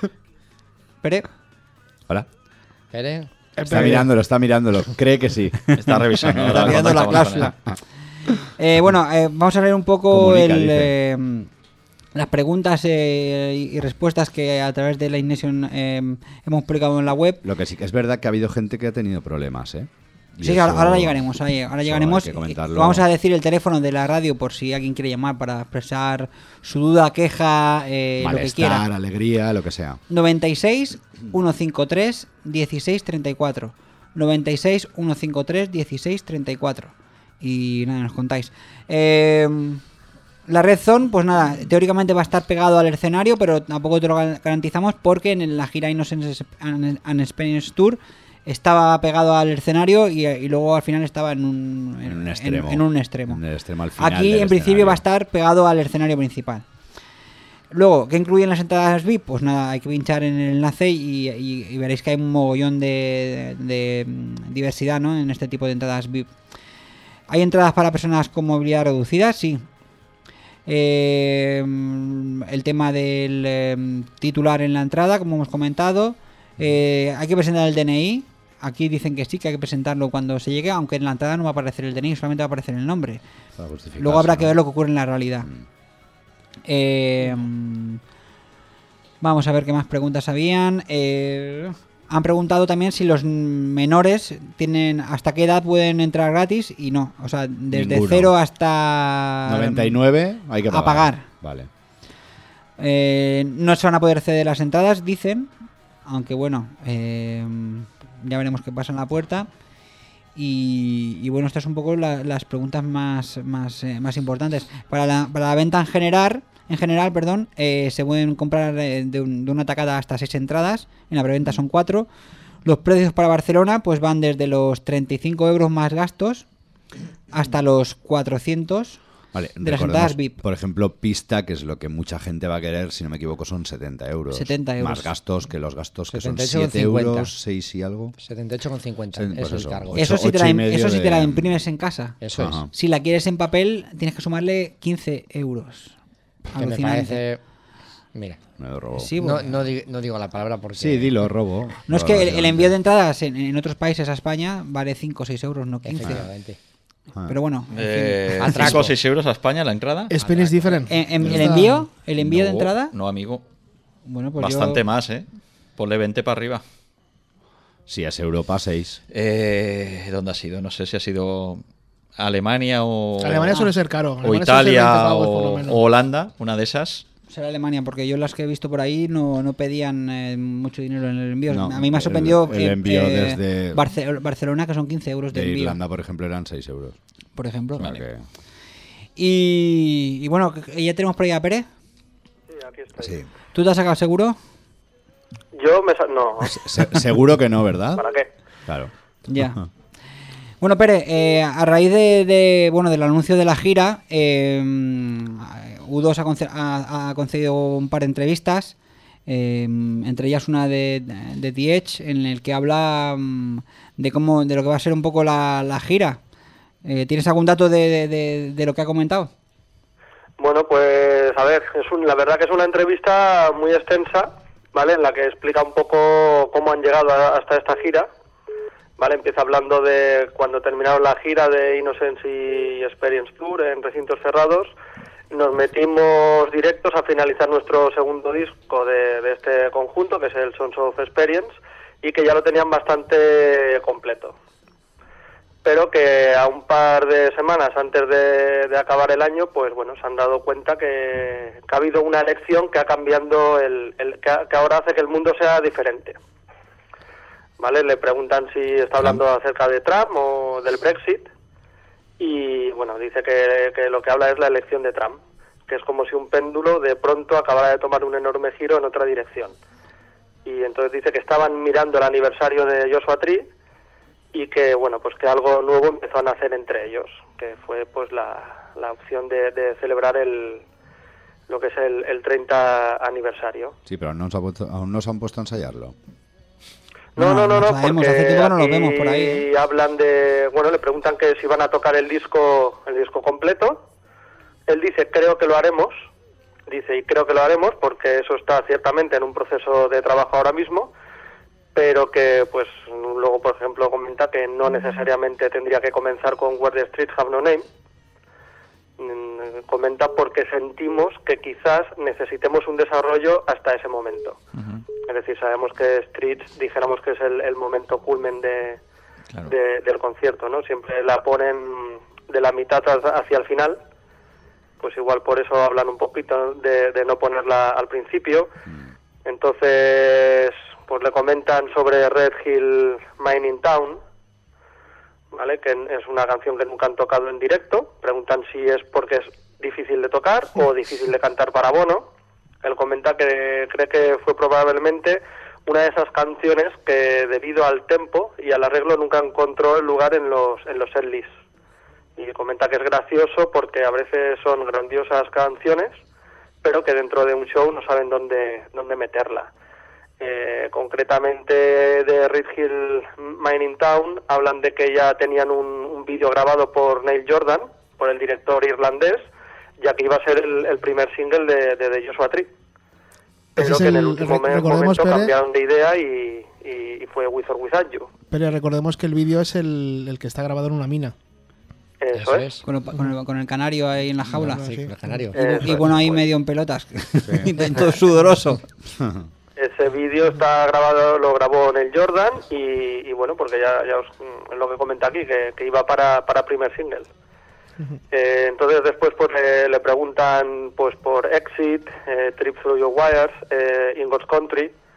Pérez. Hola. Espere. Está mirándolo, está mirándolo. Cree que sí. Está revisando. Está ahora mirando la contactamos con él. cláusula. Eh, bueno, eh, vamos a leer un poco Comunica, el, dice. eh, las preguntas eh, y respuestas que a través de la Ignition eh, hemos publicado en la web. Lo que sí que es verdad que ha habido gente que ha tenido problemas, ¿eh? Y Sí, eso- ahora, ahora llegaremos. Ahí, ahora eso llegaremos. hay que comentarlo. Vamos a decir el teléfono de la radio por si alguien quiere llamar para expresar su duda, queja, eh, lo que Malestar, quiera. alegría, lo que sea. noventa y seis, ciento cincuenta y tres, dieciséis treinta y cuatro. noventa y seis, ciento cincuenta y tres, dieciséis treinta y cuatro. Y nada, nos contáis. Eh, la Red Zone, pues nada, teóricamente va a estar pegado al escenario, pero tampoco te lo gar- garantizamos porque en la gira Innocence and and Experience Tour estaba pegado al escenario y, y luego al final estaba en un, En un en- extremo. en un extremo. En el extremo al final Aquí del en principio escenario. va a estar pegado al escenario principal. Luego, ¿qué incluyen las entradas V I P? Pues nada, hay que pinchar en el enlace y, y- y veréis que hay un mogollón de, de- de, mm, diversidad, ¿no? En este tipo de entradas V I P. ¿Hay entradas para personas con movilidad reducida? Sí. Eh, mm, el tema del eh, titular en la entrada, como hemos comentado. Eh, hay que presentar el D N I. Aquí dicen que sí, que hay que presentarlo cuando se llegue, aunque en la entrada no va a aparecer el D N I, solamente va a aparecer el nombre. Para justificarse, Luego habrá que ¿no? ver lo que ocurre en la realidad. Eh, vamos a ver qué más preguntas habían. Eh, han preguntado también si los menores tienen hasta qué edad pueden entrar gratis y no. O sea, desde Ninguno. cero hasta noventa y nueve hay que pagar. a pagar. Vale. Eh, no se van a poder ceder las entradas, dicen. aunque bueno, eh, ya veremos qué pasa en la puerta. Y, y bueno, estas son un poco la, las preguntas más más, eh, más importantes. Para la, para la venta en general, en general, perdón, eh, se pueden comprar eh, de, un, de una tacada hasta seis entradas. En la preventa son cuatro. Los precios para Barcelona pues van desde los treinta y cinco euros más gastos hasta los cuatrocientos. Vale, de las entradas V I P. Por ejemplo, pista, que es lo que mucha gente va a querer, si no me equivoco, son setenta euros. setenta euros. Más gastos que los gastos, que son setenta y ocho siete con cincuenta. euros, seis y algo. setenta y ocho con cincuenta, Sí, eso pues es el eso. cargo. Ocho- Eso si te, ocho la, y im- medio eso si de- te la imprimes en casa. Eso Ajá. es. Si la quieres en papel, tienes que sumarle quince euros. Que me Alucinante. parece... Mira, Me lo robo. Sí, no, bueno. no, di- no digo la palabra porque... Sí, dilo, robo. No es que el, el envío de entradas en, en otros países a España vale cinco o seis euros, no quince. Efectivamente. Ah. Pero bueno, en Eh, fin. ¿cinco o seis euros a España la entrada? Experience different. En- en- ¿El Está- envío? ¿El envío de No, entrada? No, amigo. Bueno, pues Bastante yo- más, ¿eh? Ponle veinte para arriba. Si es Europa, seis. Eh, ¿Dónde ha sido? No sé si ha sido Alemania o... Alemania suele ser caro. O Alemania suele ser veinte Italia pavos, por lo o, menos. o Holanda, una de esas. Será Alemania, porque yo las que he visto por ahí no, no pedían eh, mucho dinero en el envío. No, a mí me ha el- sorprendido el eh, envío eh, desde- Barce- Barcelona, que son quince euros de, De envío, Irlanda, por ejemplo, eran seis euros. por ejemplo. O sea que- Y, y bueno, que- ya tenemos por ahí a Pérez. Sí, aquí estoy. sí. ¿Tú te has sacado seguro? Yo me... sa- No, Se- seguro que no, ¿verdad? ¿para qué? Claro. Ya. Bueno, Pérez, eh, a raíz de, de, bueno del anuncio de la gira, eh, U dos ha, conce- ha- ha concedido un par de entrevistas, eh, entre ellas una de, de The Edge, en el que habla mm, de cómo de lo que va a ser un poco la, la gira. Eh, ¿Tienes algún dato de, de- de- de lo que ha comentado? Bueno, pues a ver, es un, la verdad que es una entrevista muy extensa, ¿vale? En la que explica un poco cómo han llegado a- hasta esta gira, ¿vale? Empieza hablando de cuando terminaron la gira de Innocence y Experience Tour en recintos cerrados. Nos metimos directos a finalizar nuestro segundo disco de, de este conjunto, que es el Sons of Experience, y que ya lo tenían bastante completo. Pero que a un par de semanas antes de, de acabar el año, pues bueno, se han dado cuenta que, que ha habido una elección que ha cambiado el, el que, ha- que ahora hace que el mundo sea diferente. ¿Vale? Le preguntan si está hablando acerca de Trump o del Brexit, y bueno, dice que, que lo que habla es la elección de Trump, que es como si un péndulo de pronto acabara de tomar un enorme giro en otra dirección. Y entonces dice que estaban mirando el aniversario de Joshua Tree y que bueno, pues que algo nuevo empezó a nacer entre ellos, que fue pues la, la opción de, de celebrar el lo que es el, el treinta aniversario. Sí, pero no se ha puesto- aún no se han puesto a ensayarlo. No, no, no, no, sabemos, porque hace tiempo que no los aquí vemos por ahí, ¿eh? hablan de, bueno, le preguntan que si van a tocar el disco, el disco completo. Él dice, creo que lo haremos. Dice, y creo que lo haremos porque eso está ciertamente en un proceso de trabajo ahora mismo, pero que, pues, luego, por ejemplo, comenta que no necesariamente tendría que comenzar con Where the Streets Have No Name. Mm, Comenta porque sentimos que quizás necesitemos un desarrollo hasta ese momento. Es decir, sabemos que Streets, dijéramos que es el, el momento culmen de, Claro. de- del concierto, ¿no? Siempre la ponen de la mitad hacia hacia el final, pues igual por eso hablan un poquito de, de no ponerla al principio. Entonces, pues le comentan sobre Red Hill Mining Town, ¿vale? Que es una canción que nunca han tocado en directo. Preguntan si es porque es difícil de tocar o difícil de cantar para Bono. Él comenta que cree que fue probablemente una de esas canciones que debido al tempo y al arreglo nunca encontró el lugar en los en los setlists. Y comenta que es gracioso porque a veces son grandiosas canciones, pero que dentro de un show no saben dónde dónde meterla. Eh, concretamente de Red Hill Mining Town hablan de que ya tenían un, un vídeo grabado por Neil Jordan, por el director irlandés, ya que iba a ser el, el primer single de, de The Joshua Tree. Ese Pero es que en el- el último re- me- recordemos, momento Pérez. cambiaron de idea y, y, y fue With or Without You. Pero recordemos que el vídeo es el, el que está grabado en una mina. Eso, es. Con el, con el- con el canario ahí en la jaula. Sí, el canario. Y, Eso y es, bueno, ahí pues. medio en pelotas. Y todo sudoroso. Ese vídeo está grabado, lo grabó Neil Jordan y, y bueno, porque ya, ya os, es lo que comenta aquí, que, que iba para, para primer single. Eh, entonces después pues le, le preguntan pues por Exit, eh, Trip Through Your Wires, eh, In God's Country,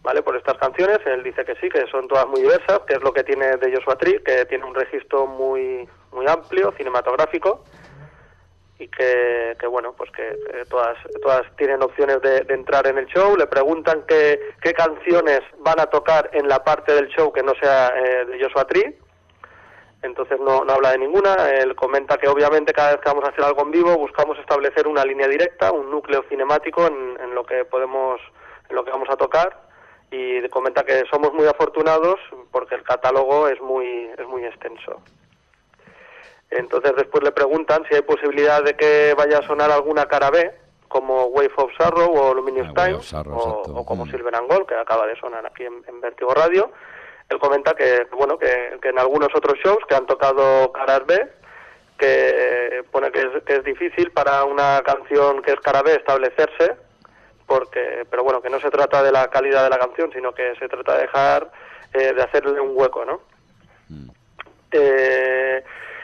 ¿vale? Por estas canciones. Él dice que sí, que son todas muy diversas, que es lo que tiene de Joshua Tree, que tiene un registro muy muy amplio, cinematográfico, y que, que bueno, pues que, que todas todas tienen opciones de, de entrar en el show. Le preguntan qué, qué canciones van a tocar en la parte del show que no sea eh, de Joshua Tree. Entonces no, no habla de ninguna. Él comenta que obviamente cada vez que vamos a hacer algo en vivo buscamos establecer una línea directa, un núcleo cinemático en, en lo que podemos, en lo que vamos a tocar, y comenta que somos muy afortunados porque el catálogo es muy es muy extenso. Entonces después le preguntan si hay posibilidad de que vaya a sonar alguna cara B, como Wave of Sorrow o Luminous Ah, Wave Time, of Sorrow, o, exacto. o como Mm. Silver and Gold, que acaba de sonar aquí en, en Vértigo Radio. Él comenta que bueno que, que en algunos otros shows que han tocado caras B, que pone que es, que es difícil para una canción que es cara B establecerse, porque pero bueno, que no se trata de la calidad de la canción, sino que se trata de dejar eh, de hacerle un hueco, ¿no? Mm. Eh,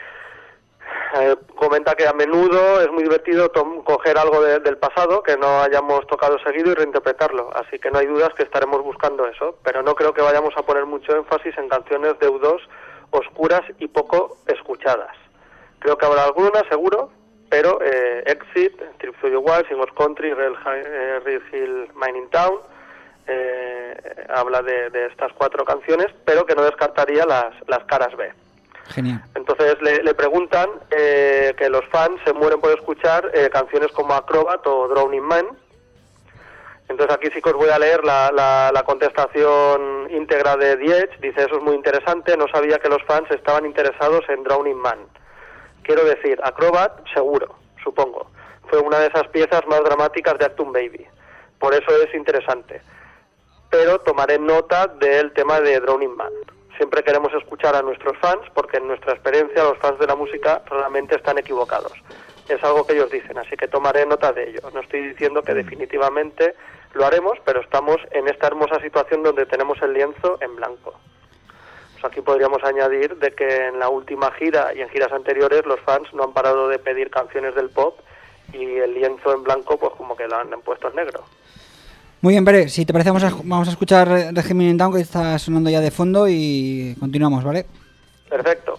eh, comenta que a menudo es muy divertido tom- coger algo de- del pasado que no hayamos tocado seguido y reinterpretarlo, así que no hay dudas que estaremos buscando eso, pero no creo que vayamos a poner mucho énfasis en canciones de U dos oscuras y poco escuchadas. Creo que habrá algunas, seguro, pero eh, Exit, Trip to Your Wild, Singles Country, Real, Hi- eh, Real Hill Mining Town, eh, habla de, de estas cuatro canciones, pero que no descartaría las, las caras B. Genial. Entonces le, le preguntan eh, que los fans se mueren por escuchar eh, canciones como Acrobat o Drowning Man. Entonces aquí sí que os voy a leer la, la, la contestación íntegra de The Edge. Dice: eso es muy interesante, no sabía que los fans estaban interesados en Drowning Man. Quiero decir, Acrobat, seguro, supongo. Fue una de esas piezas más dramáticas de Actum Baby. Por eso es interesante. Pero tomaré nota del tema de Drowning Man. Siempre queremos escuchar a nuestros fans porque en nuestra experiencia los fans de la música realmente están equivocados. Es algo que ellos dicen, así que tomaré nota de ello. No estoy diciendo que definitivamente lo haremos, pero estamos en esta hermosa situación donde tenemos el lienzo en blanco. Pues aquí podríamos añadir de que en la última gira y en giras anteriores los fans no han parado de pedir canciones del pop y el lienzo en blanco pues como que lo han puesto en negro. Muy bien, Pere, si te parece vamos a, vamos a escuchar The Gemini Down, que está sonando ya de fondo, y continuamos, ¿vale? Perfecto.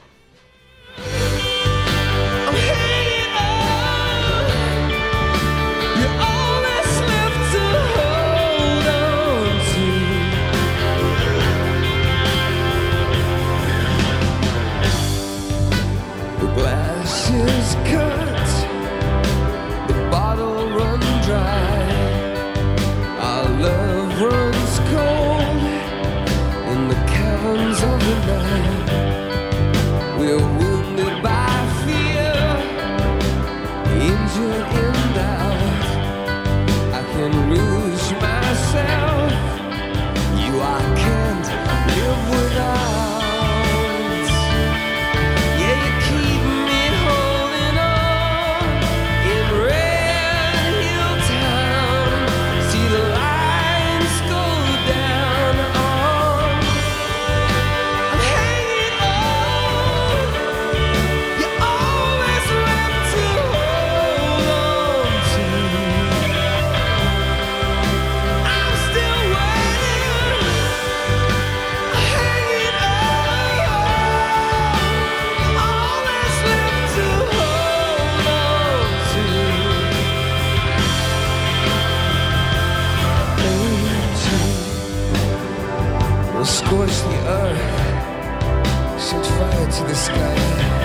Scorch the earth, set fire to the sky.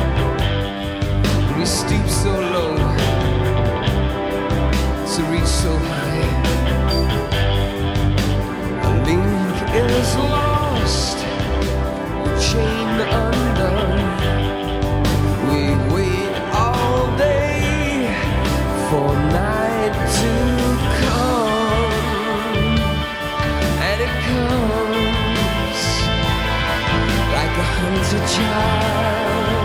We stoop so low to reach so high. A link is lost, a chain undone. We wait all day for night to come, and it comes like a hunted child.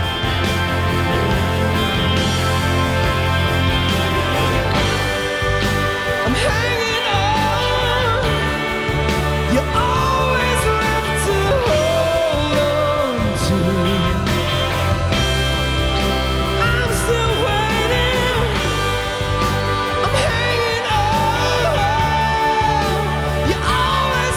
I'm hanging on. You always left to hold on to. I'm still waiting. I'm hanging on. You always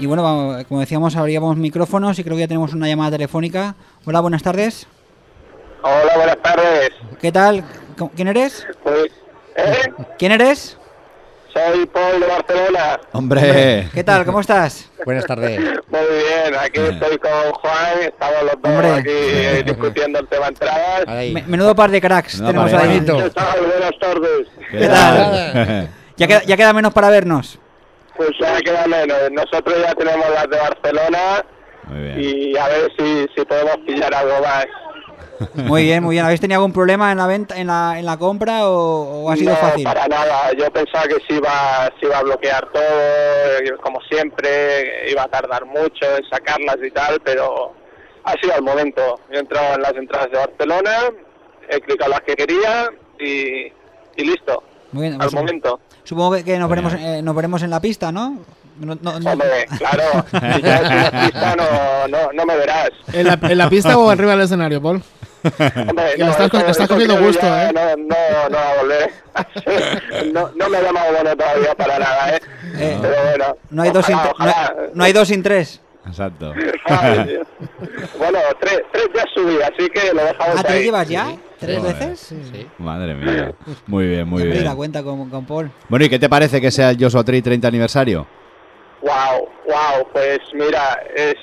Y bueno, vamos, como decíamos, abríamos micrófonos y creo que ya tenemos una llamada telefónica. Hola, buenas tardes. Hola, buenas tardes. ¿Qué tal? ¿Quién eres? Pues, ¿eh? ¿Quién eres? Soy Paul de Barcelona. Hombre. ¿Qué tal? ¿Cómo estás? Buenas tardes. Muy bien, aquí estoy con Juan, estamos los dos Hombre. aquí eh, discutiendo el tema entradas. Me- menudo par de cracks No, tenemos vale. ahí. ¿Qué tal? Buenas tardes. ¿Qué tal? Ya queda, ya queda menos para vernos. Pues ya queda menos. Nosotros ya tenemos las de Barcelona Muy bien. y a ver si, si podemos pillar algo más. Muy bien, muy bien. ¿Habéis tenido algún problema en la venta, en la, en la compra o, o ha sido no, fácil? para nada. Yo pensaba que se iba, se iba a bloquear todo, eh, como siempre, iba a tardar mucho en sacarlas y tal, pero ha sido al momento. Yo he entrado en las entradas de Barcelona, he clicado las que quería y, y listo. Muy bien, Al pues, momento. Supongo que, que nos, veremos, eh, nos veremos en la pista, ¿no? No, no, no- Hombre, claro, si ya es una pista no, no, no me verás. ¿En la, en la pista o arriba del escenario, Paul? Hombre, Que le estás co- eso- le estás eso cogiendo creo que gusto, ya ¿eh? No, no, no va a volver. No, no me ha llamado bueno todavía para nada, ¿eh? Eh, Pero bueno. no hay dos sin, ojalá, tre- no hay- ojalá. no hay dos sin tres. Exacto. Ay, Dios. Bueno, tres, tres ya subí, así que lo dejamos ¿Ah, tres ahí. llevas ya? ¿Tres Joder. veces? Sí. Madre mía. Muy bien, muy Ya perdí la bien. cuenta con, con Paul. Bueno, ¿y qué te parece que sea el Joshua Tree treinta aniversario? Wow, wow, pues mira, es...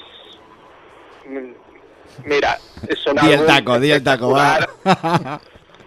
Mira, es un Di el álbum taco, di el taco, va. espectacular.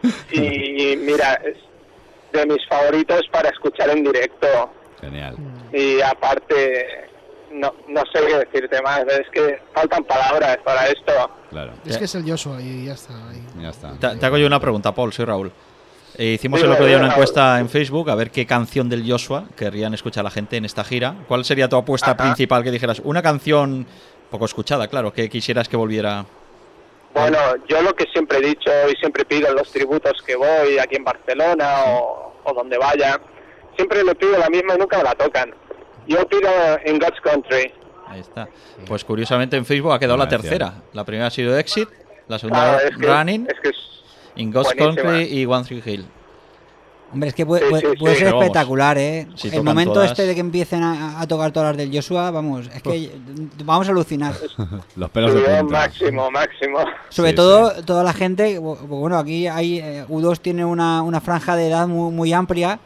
Y mira, es de mis favoritos para escuchar en directo. Genial. Y aparte, no, no sé qué decirte más, es que faltan palabras para esto. Claro. Es que es el Joshua y ya está. ahí. Ya está. Te, te hago yo una pregunta, Paul, soy Raúl. Eh, hicimos Dime, el otro día una Raúl. encuesta en Facebook a ver qué canción del Joshua querrían escuchar la gente en esta gira. ¿Cuál sería tu apuesta Ajá. principal que dijeras? Una canción poco escuchada, claro, que quisieras que volviera. Bueno, yo lo que siempre he dicho y siempre pido en los tributos que voy aquí en Barcelona o, o donde vaya, siempre le pido la misma y nunca me la tocan. Yo pido en God's Country. Ahí está. Pues curiosamente en Facebook ha quedado la Gracias. tercera. La primera ha sido Exit, la segunda Claro, es que, Running, es que es In God's buenísima. Country y One Tree Hill. Hombre, es que puede, Sí, puede- sí, puede sí, ser pero vamos, espectacular, ¿eh? si El tocan momento todas- este de que empiecen a, a tocar todas las del Joshua, vamos, es que vamos a alucinar. Los pelos de Subidón punta. máximo, máximo. Sobre Sí, todo toda la gente, bu- bueno, aquí hay eh, U dos tiene una, una franja de edad muy, muy amplia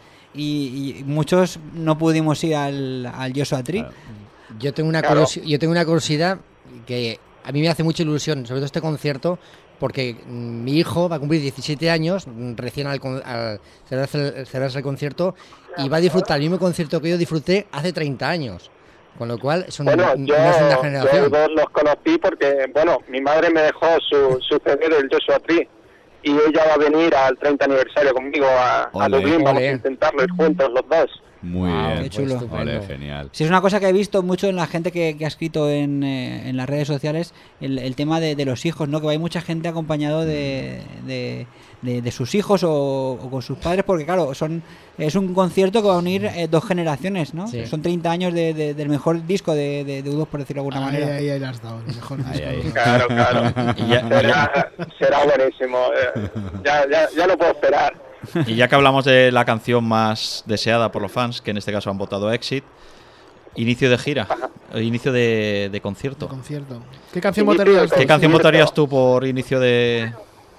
y, y muchos no pudimos ir al, al Joshua Tree. Claro. Yo tengo una Claro. curiosi- yo tengo una curiosidad que a mí me hace mucha ilusión, sobre todo este concierto, porque mm, mi hijo va a cumplir diecisiete años, mm, recién al, con- al celebrarse, celebrarse el concierto, y va a disfrutar el mismo concierto que yo disfruté hace treinta años. Con lo cual, son, Bueno, no yo, es una yo generación. dos los conocí porque, bueno, mi madre me dejó su, su C D del Joshua Tree y ella va a venir al treinta aniversario conmigo a, a Ole. Dublín, vamos Ole. a intentarlo ir juntos los dos. Muy Wow, bien. qué chulo. pues Ole, estupendo. genial. Sí, es una cosa que he visto mucho en la gente que, que ha escrito en, eh, en las redes sociales, el, el tema de, de los hijos, ¿no? Que hay mucha gente acompañado de, de, de- de sus hijos o, o con sus padres, porque claro, son es un concierto que va a unir eh, dos generaciones, ¿no? Sí. Son treinta años de- de- del mejor disco de, de, de U dos, por decirlo de alguna Ahí, manera. ahí, ahí la has dado. El mejor Ahí, disco. ahí. Claro, claro. Y ya, Será, será buenísimo. eh, Ya, ya, ya no puedo esperar. y ya que hablamos de la canción más deseada por los fans, que en este caso han votado Exit, inicio de gira, eh, inicio de, de concierto. El concierto. ¿Qué canción Inicio votarías? de ¿Qué concierto. canción votarías tú por inicio de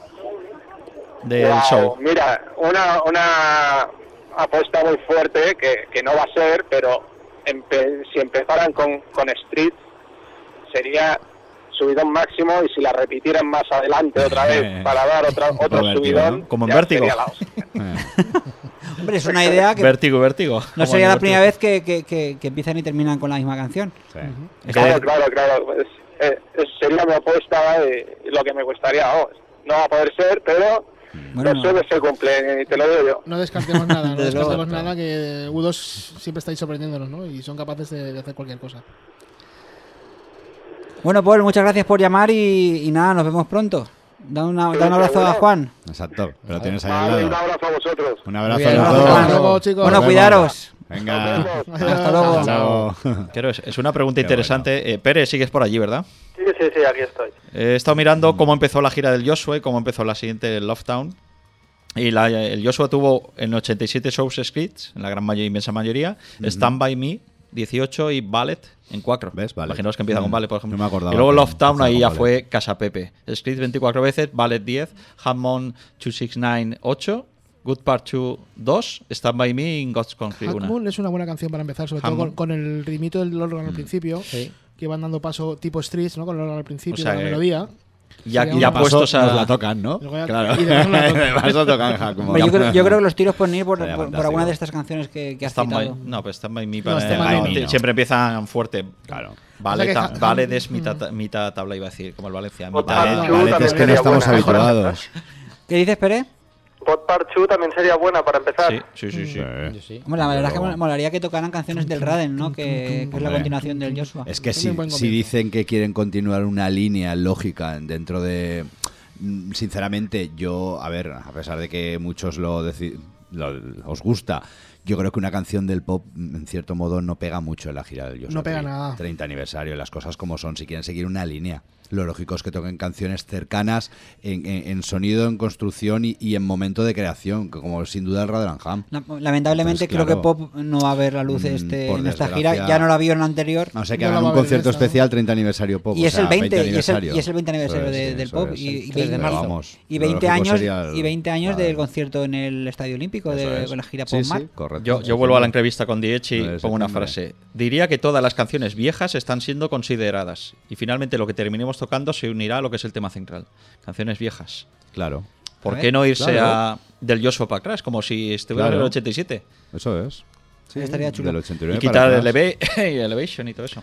del Wow, show? Mira, una, una apuesta muy fuerte que, que no va a ser, pero empe- si empezaran con, con Street sería subidón máximo y si la repitieran más adelante otra vez para dar otra, otro Vértigo, subidón, ¿no? Como en ya Vértigo. sería la hostia. Hombre, es una idea que Vértigo, vértigo. no sería la primera vez que, que, que- que empiezan y terminan con la misma canción. Sí. Es Claro, que- claro, claro. Pues, eh, es- sería mi apuesta y lo que me gustaría. Vamos. No va a poder ser, pero Bueno, los sueños se cumplen y te lo digo yo. No descartemos nada, no Desde luego. descartemos nada, que U dos siempre estáis sorprendiéndonos, ¿no? Y son capaces de, de hacer cualquier cosa. Bueno, Paul, muchas gracias por llamar y, y nada, nos vemos pronto. Da, una- da un abrazo a Juan. Exacto. Pero tienes ahí Vale, al un lado. abrazo a vosotros. Un abrazo Muy a bien, los un abrazo, dos. Hasta luego, chicos. Bueno, Nos vemos. cuidaros. Venga. Hasta luego. Hasta luego. Claro, es, es una pregunta Qué interesante. Eh, Pérez, sigues por allí, ¿verdad? Sí, sí, sí, aquí estoy. He estado mirando cómo empezó la gira del Joshua y cómo empezó la siguiente, el Love Town. Y la- el Joshua tuvo en ochenta y siete shows scripts, en la gran mayoría, inmensa mayoría. Stand By Me dieciocho y Ballet en cuatro. ¿Ves? Ballet. Imaginaos que empieza Mm. con Ballet, por ejemplo. No me acordaba y luego que Love Town empezaba ahí con ya Ballet. fue Casa Pepe. Script veinticuatro veces, Ballet diez, Hammond doscientos sesenta y nueve ocho, Good Part dos dos, Stand By Me y God's Country Hack uno. Moon es una buena canción para empezar, sobre Hammond. todo con, con el ritmito del órgano al Mm. principio, Sí. que van dando paso tipo streets, ¿no? Con el órgano al principio, O sea, la que melodía. ya- Sería ya una- puestos a- Nos la tocan, ¿no? Luego ya- Claro. y de paso la tocan. De paso tocan Hack Moon. Hombre, yo, creo, yo creo que los tiros pueden ir por, Sería por, por fantástico. alguna de estas canciones que, que has Stand by, citado. no, pero Stand By Me No, para- Stand By Me no. siempre empiezan fuerte. Claro. Ballet, O sea que ta- Ha- ballet Ham- es mitad, mitad tabla, iba a decir, como el Valencia. Hot Mitad, Ballet, eh, Ballet Ballet es que no sería estamos buena. habituados. ¿Qué dices, Pere? God Part dos también sería buena para empezar. Sí, sí, sí. sí. Yo sí. Hombre, la verdad es que Luego- mol- molaría que tocaran canciones del Raden, ¿no? Que, que es la Hombre. continuación del Joshua. Es que Es si, un buen si comienzo. dicen que quieren continuar una línea lógica dentro de... mm, Sinceramente, yo, a ver, a pesar de que muchos lo, deci- lo- os gusta, yo creo que una canción del pop, mm, en cierto modo, no pega mucho en la gira del Joshua No pega Tree. nada. treinta aniversario, las cosas como son. Si quieren seguir una línea, lo lógico es que toquen canciones cercanas en, en- en sonido, en construcción y, y en momento de creación, que como sin duda el Rotherham. La- Lamentablemente Entonces, creo que claro, Pop no va a ver la luz mm, este, por en esta desgracia- gira. Ya no la vio en la anterior. No sé, que No la hagan va un a ver concierto esta, ¿no? especial treinta aniversario pop. Y o es sea, el veinte, y es el, aniversario. y es el veinte aniversario Eso es, de- del eso pop es. y, y tres de veinte, marzo. Vamos, y lo veinte lógico años sería el- y veinte años Vale. del concierto en el Estadio Olímpico Eso de, es. con la gira Sí, Pop sí, Mart. correcto. Yo, yo vuelvo a la entrevista con Diech y nueve de pongo una septiembre. frase. Diría que todas las canciones viejas están siendo consideradas y finalmente lo que terminemos tocando se unirá a lo que es el tema central. Canciones viejas. Claro. ¿Por ¿Eh? qué no irse Claro. a del Joshua para atrás? Como si estuviera en Claro. el ochenta y siete. Eso es. Sí, Estaría chulo. Del ochenta y nueve Y para quitar el atrás. Eleva- Elevation y todo eso.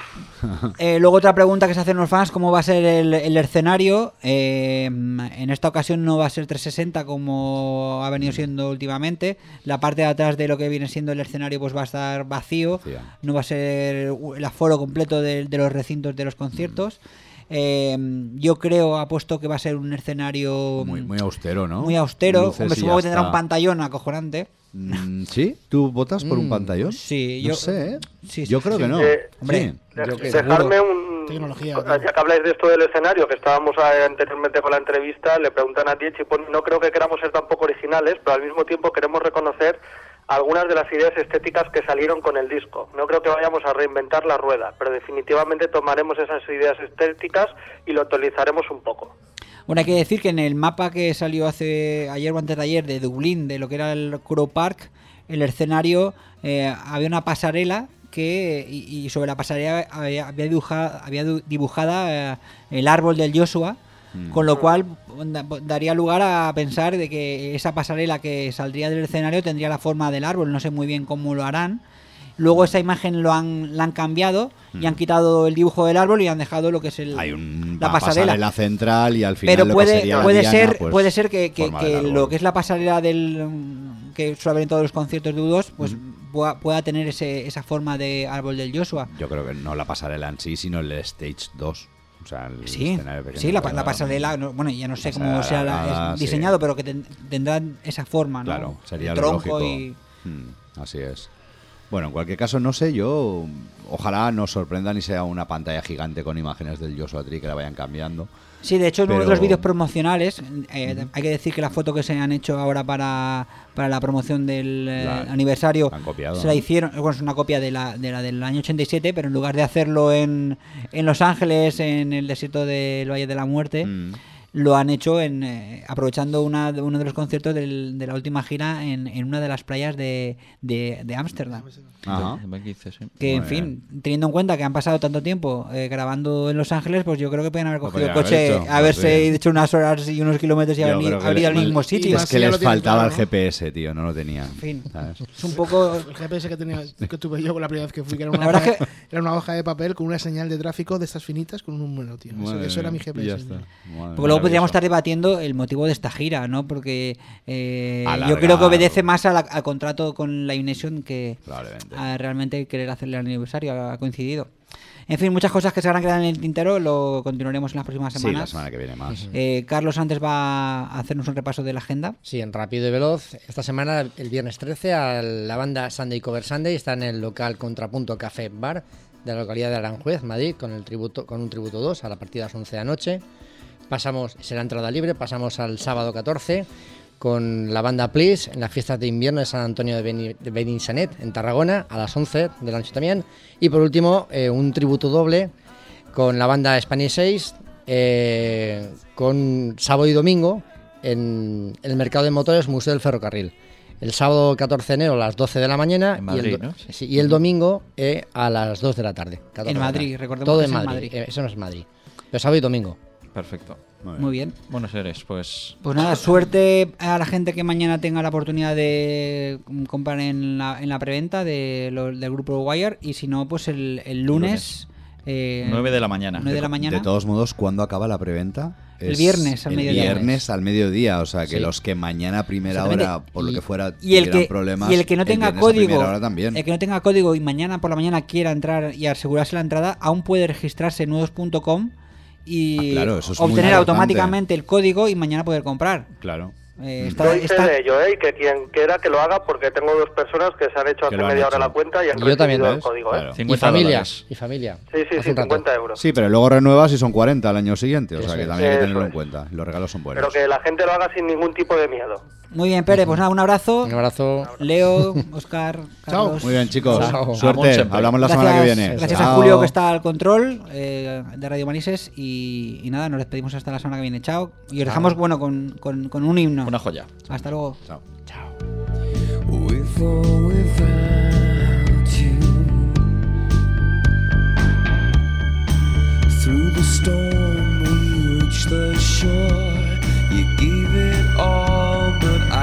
Eh, luego otra pregunta que se hacen los fans, ¿cómo va a ser el, el escenario? Eh, en esta ocasión no va a ser trescientos sesenta como ha venido siendo últimamente. La parte de atrás de lo que viene siendo el escenario pues va a estar vacío. Vacía. No va a ser el aforo completo de, de los recintos de los conciertos. Eh, yo creo, apuesto que va a ser un escenario Muy, muy austero, ¿no? muy austero. Luces Hombre, y supongo que ya tendrá un está. pantallón acojonante. Mm, ¿Sí? ¿Tú votas por un Mm, pantallón? sí, No yo- sé, ¿eh? sí, Yo sí, creo sí. que no. Eh, Hombre, Sí. Yo que Dejarme seguro. un... Tecnología, Ya que habláis de esto del escenario, que estábamos eh, anteriormente con la entrevista, le preguntan a Diech y pone, no creo que queramos ser tampoco originales, pero al mismo tiempo queremos reconocer algunas de las ideas estéticas que salieron con el disco. No creo que vayamos a reinventar la rueda, pero definitivamente tomaremos esas ideas estéticas y lo actualizaremos un poco. Bueno, hay que decir que en el mapa que salió hace ayer o antes de ayer de Dublín, de lo que era el Crow Park, el escenario, eh, había una pasarela que y, y sobre la pasarela había, había dibujada, había du- dibujada eh, el árbol del Joshua, Mm. con lo cual da- daría lugar a pensar de que esa pasarela que saldría del escenario tendría la forma del árbol. No sé muy bien cómo lo harán. Luego esa imagen lo han, la han cambiado y han quitado el dibujo del árbol y han dejado lo que es el, Hay un, la una pasarela. central y al final Pero lo que puede, sería la puede diana, ser, pues, puede ser que, que- forma que del árbol. lo que es la pasarela del mm, que suele haber en todos los conciertos de U dos, pues pueda, pueda tener ese, esa forma de árbol del Joshua. Yo creo que no la pasarela en sí, sino el Stage dos. O sea, el Sí, escenario pequeño, sí, la, pa- pero- la pasarela, no, bueno, ya no sé cómo pasarela sea la- alargada, es sí. diseñado, pero que ten- tendrán esa forma, ¿no? Claro, sería El lo tronco lógico. y Mm, así es. Bueno, en cualquier caso, no sé, yo ojalá nos sorprendan y sea una pantalla gigante con imágenes del Joshua Tree que la vayan cambiando. Sí, de hecho, en uno de Pero- los vídeos promocionales, eh, hay que decir que la foto que se han hecho ahora para, para la promoción del eh, La- aniversario la han copiado, se la ¿no? hicieron, bueno, es una copia de la, de la del año ochenta y siete, pero en lugar de hacerlo en, en Los Ángeles, en el desierto del Valle de la Muerte, Mm. lo han hecho en eh, aprovechando una, de- uno de los conciertos del- de la última gira en, en una de las playas de de de Ámsterdam. Ajá. De- de quince, sí. Que, en Muy fin, teniendo en cuenta que han pasado tanto tiempo eh, grabando en Los Ángeles, pues yo creo que pueden haber Lo cogido el podrían haber coche, hecho, haberse pues sí. hecho unas horas y unos kilómetros y Yo haber, ni- creo que haber ido al les- mismo y sitio. más Es si que ya lo les tienen faltaba claro, el ¿no? G P S, tío, no lo tenían. En fin, ¿sabes? es un poco... El G P S que, tenía, que tuve yo con la primera vez que fui, que era una, La verdad hoja, es que- era una hoja de papel con una señal de tráfico de estas finitas con un número, tío. Eso, Madre eso era mi mía, G P y ya S. está. tío. Madre Porque luego mía, podríamos eso. estar debatiendo el motivo de esta gira, ¿no? Porque eh, yo Alargar. creo que obedece más a la- al contrato con la Ignition que Probablemente. a realmente querer hacerle el aniversario. Ha coincidido. En fin, muchas cosas que se van a quedar en el tintero, lo continuaremos en las próximas Sí, semanas. la semana que viene más. Eh, Carlos antes va a hacernos un repaso de la agenda. Sí, en Rápido y Veloz. Esta semana, el viernes trece, a la banda Sunday Cover Sunday está en el local Contrapunto Café Bar de la localidad de Aranjuez, Madrid, con el tributo con un tributo dos a la partida de las once de la noche. Pasamos, será entrada libre, pasamos al sábado catorce con la banda Please en las fiestas de invierno de San Antonio de, Beni, de Benissanet, en Tarragona, a las once de la noche también. Y por último, eh, un tributo doble con la banda Spanish seis, eh, con sábado y domingo en el mercado de motores Museo del Ferrocarril. El sábado catorce de enero a las doce de la mañana en Madrid, y, el, ¿no? sí, y el domingo eh, a las dos de la tarde. En Madrid, recordemos todo que en es en Madrid. Madrid. Eh, eso no es Madrid. Pero sábado y domingo. Perfecto. Muy bien. Bueno, seres, pues... Pues nada, suerte a la gente que mañana tenga la oportunidad de comprar en la, en la preventa de lo, del grupo Wire, y si no, pues el, el lunes... Eh, nueve de la mañana. nueve de la mañana. De todos modos, ¿cuándo acaba la preventa? El viernes al el mediodía. viernes al mediodía, o sea que Sí. los que mañana a primera hora, por lo Y- que fuera, y el tuvieran que problemas, y el que no tenga viernes a primera código hora también. el que no tenga código y mañana por la mañana quiera entrar y asegurarse la entrada, aún puede registrarse en nudos punto com y Ah, claro, eso es muy obtener importante. automáticamente el código y mañana poder comprar. Claro. Eh, Yo está, hice está- de ello, ¿eh? Y que quien quiera que lo haga, porque tengo dos personas que se han hecho Que hace lo han media hora hecho. la cuenta y han Y yo también, recibido el ¿ves? código, ¿eh? Claro. Y cincuenta familia. dólares. Y familia. Sí, sí, Hace sí, un rato. cincuenta euros. Sí, pero luego renuevas y son cuarenta al año siguiente, o sea Eso que es. también hay que Eso tenerlo en es. cuenta. Los regalos son buenos. Pero que la gente lo haga sin ningún tipo de miedo. Muy bien, Pere, pues nada, un abrazo. Un abrazo. Leo, Oscar, Chao. Carlos. Muy bien, chicos. Chao. Suerte. Vamos siempre. Hablamos la Gracias, semana que viene. gracias a Chao. Julio, que está al control eh, de Radio Manises, y, y nada, nos despedimos hasta la semana que viene. Chao. Y os dejamos, bueno, con, con, con un himno. Una joya. Hasta luego. Chao. With or without you, through the storm we reached the shore. You gave it all, but I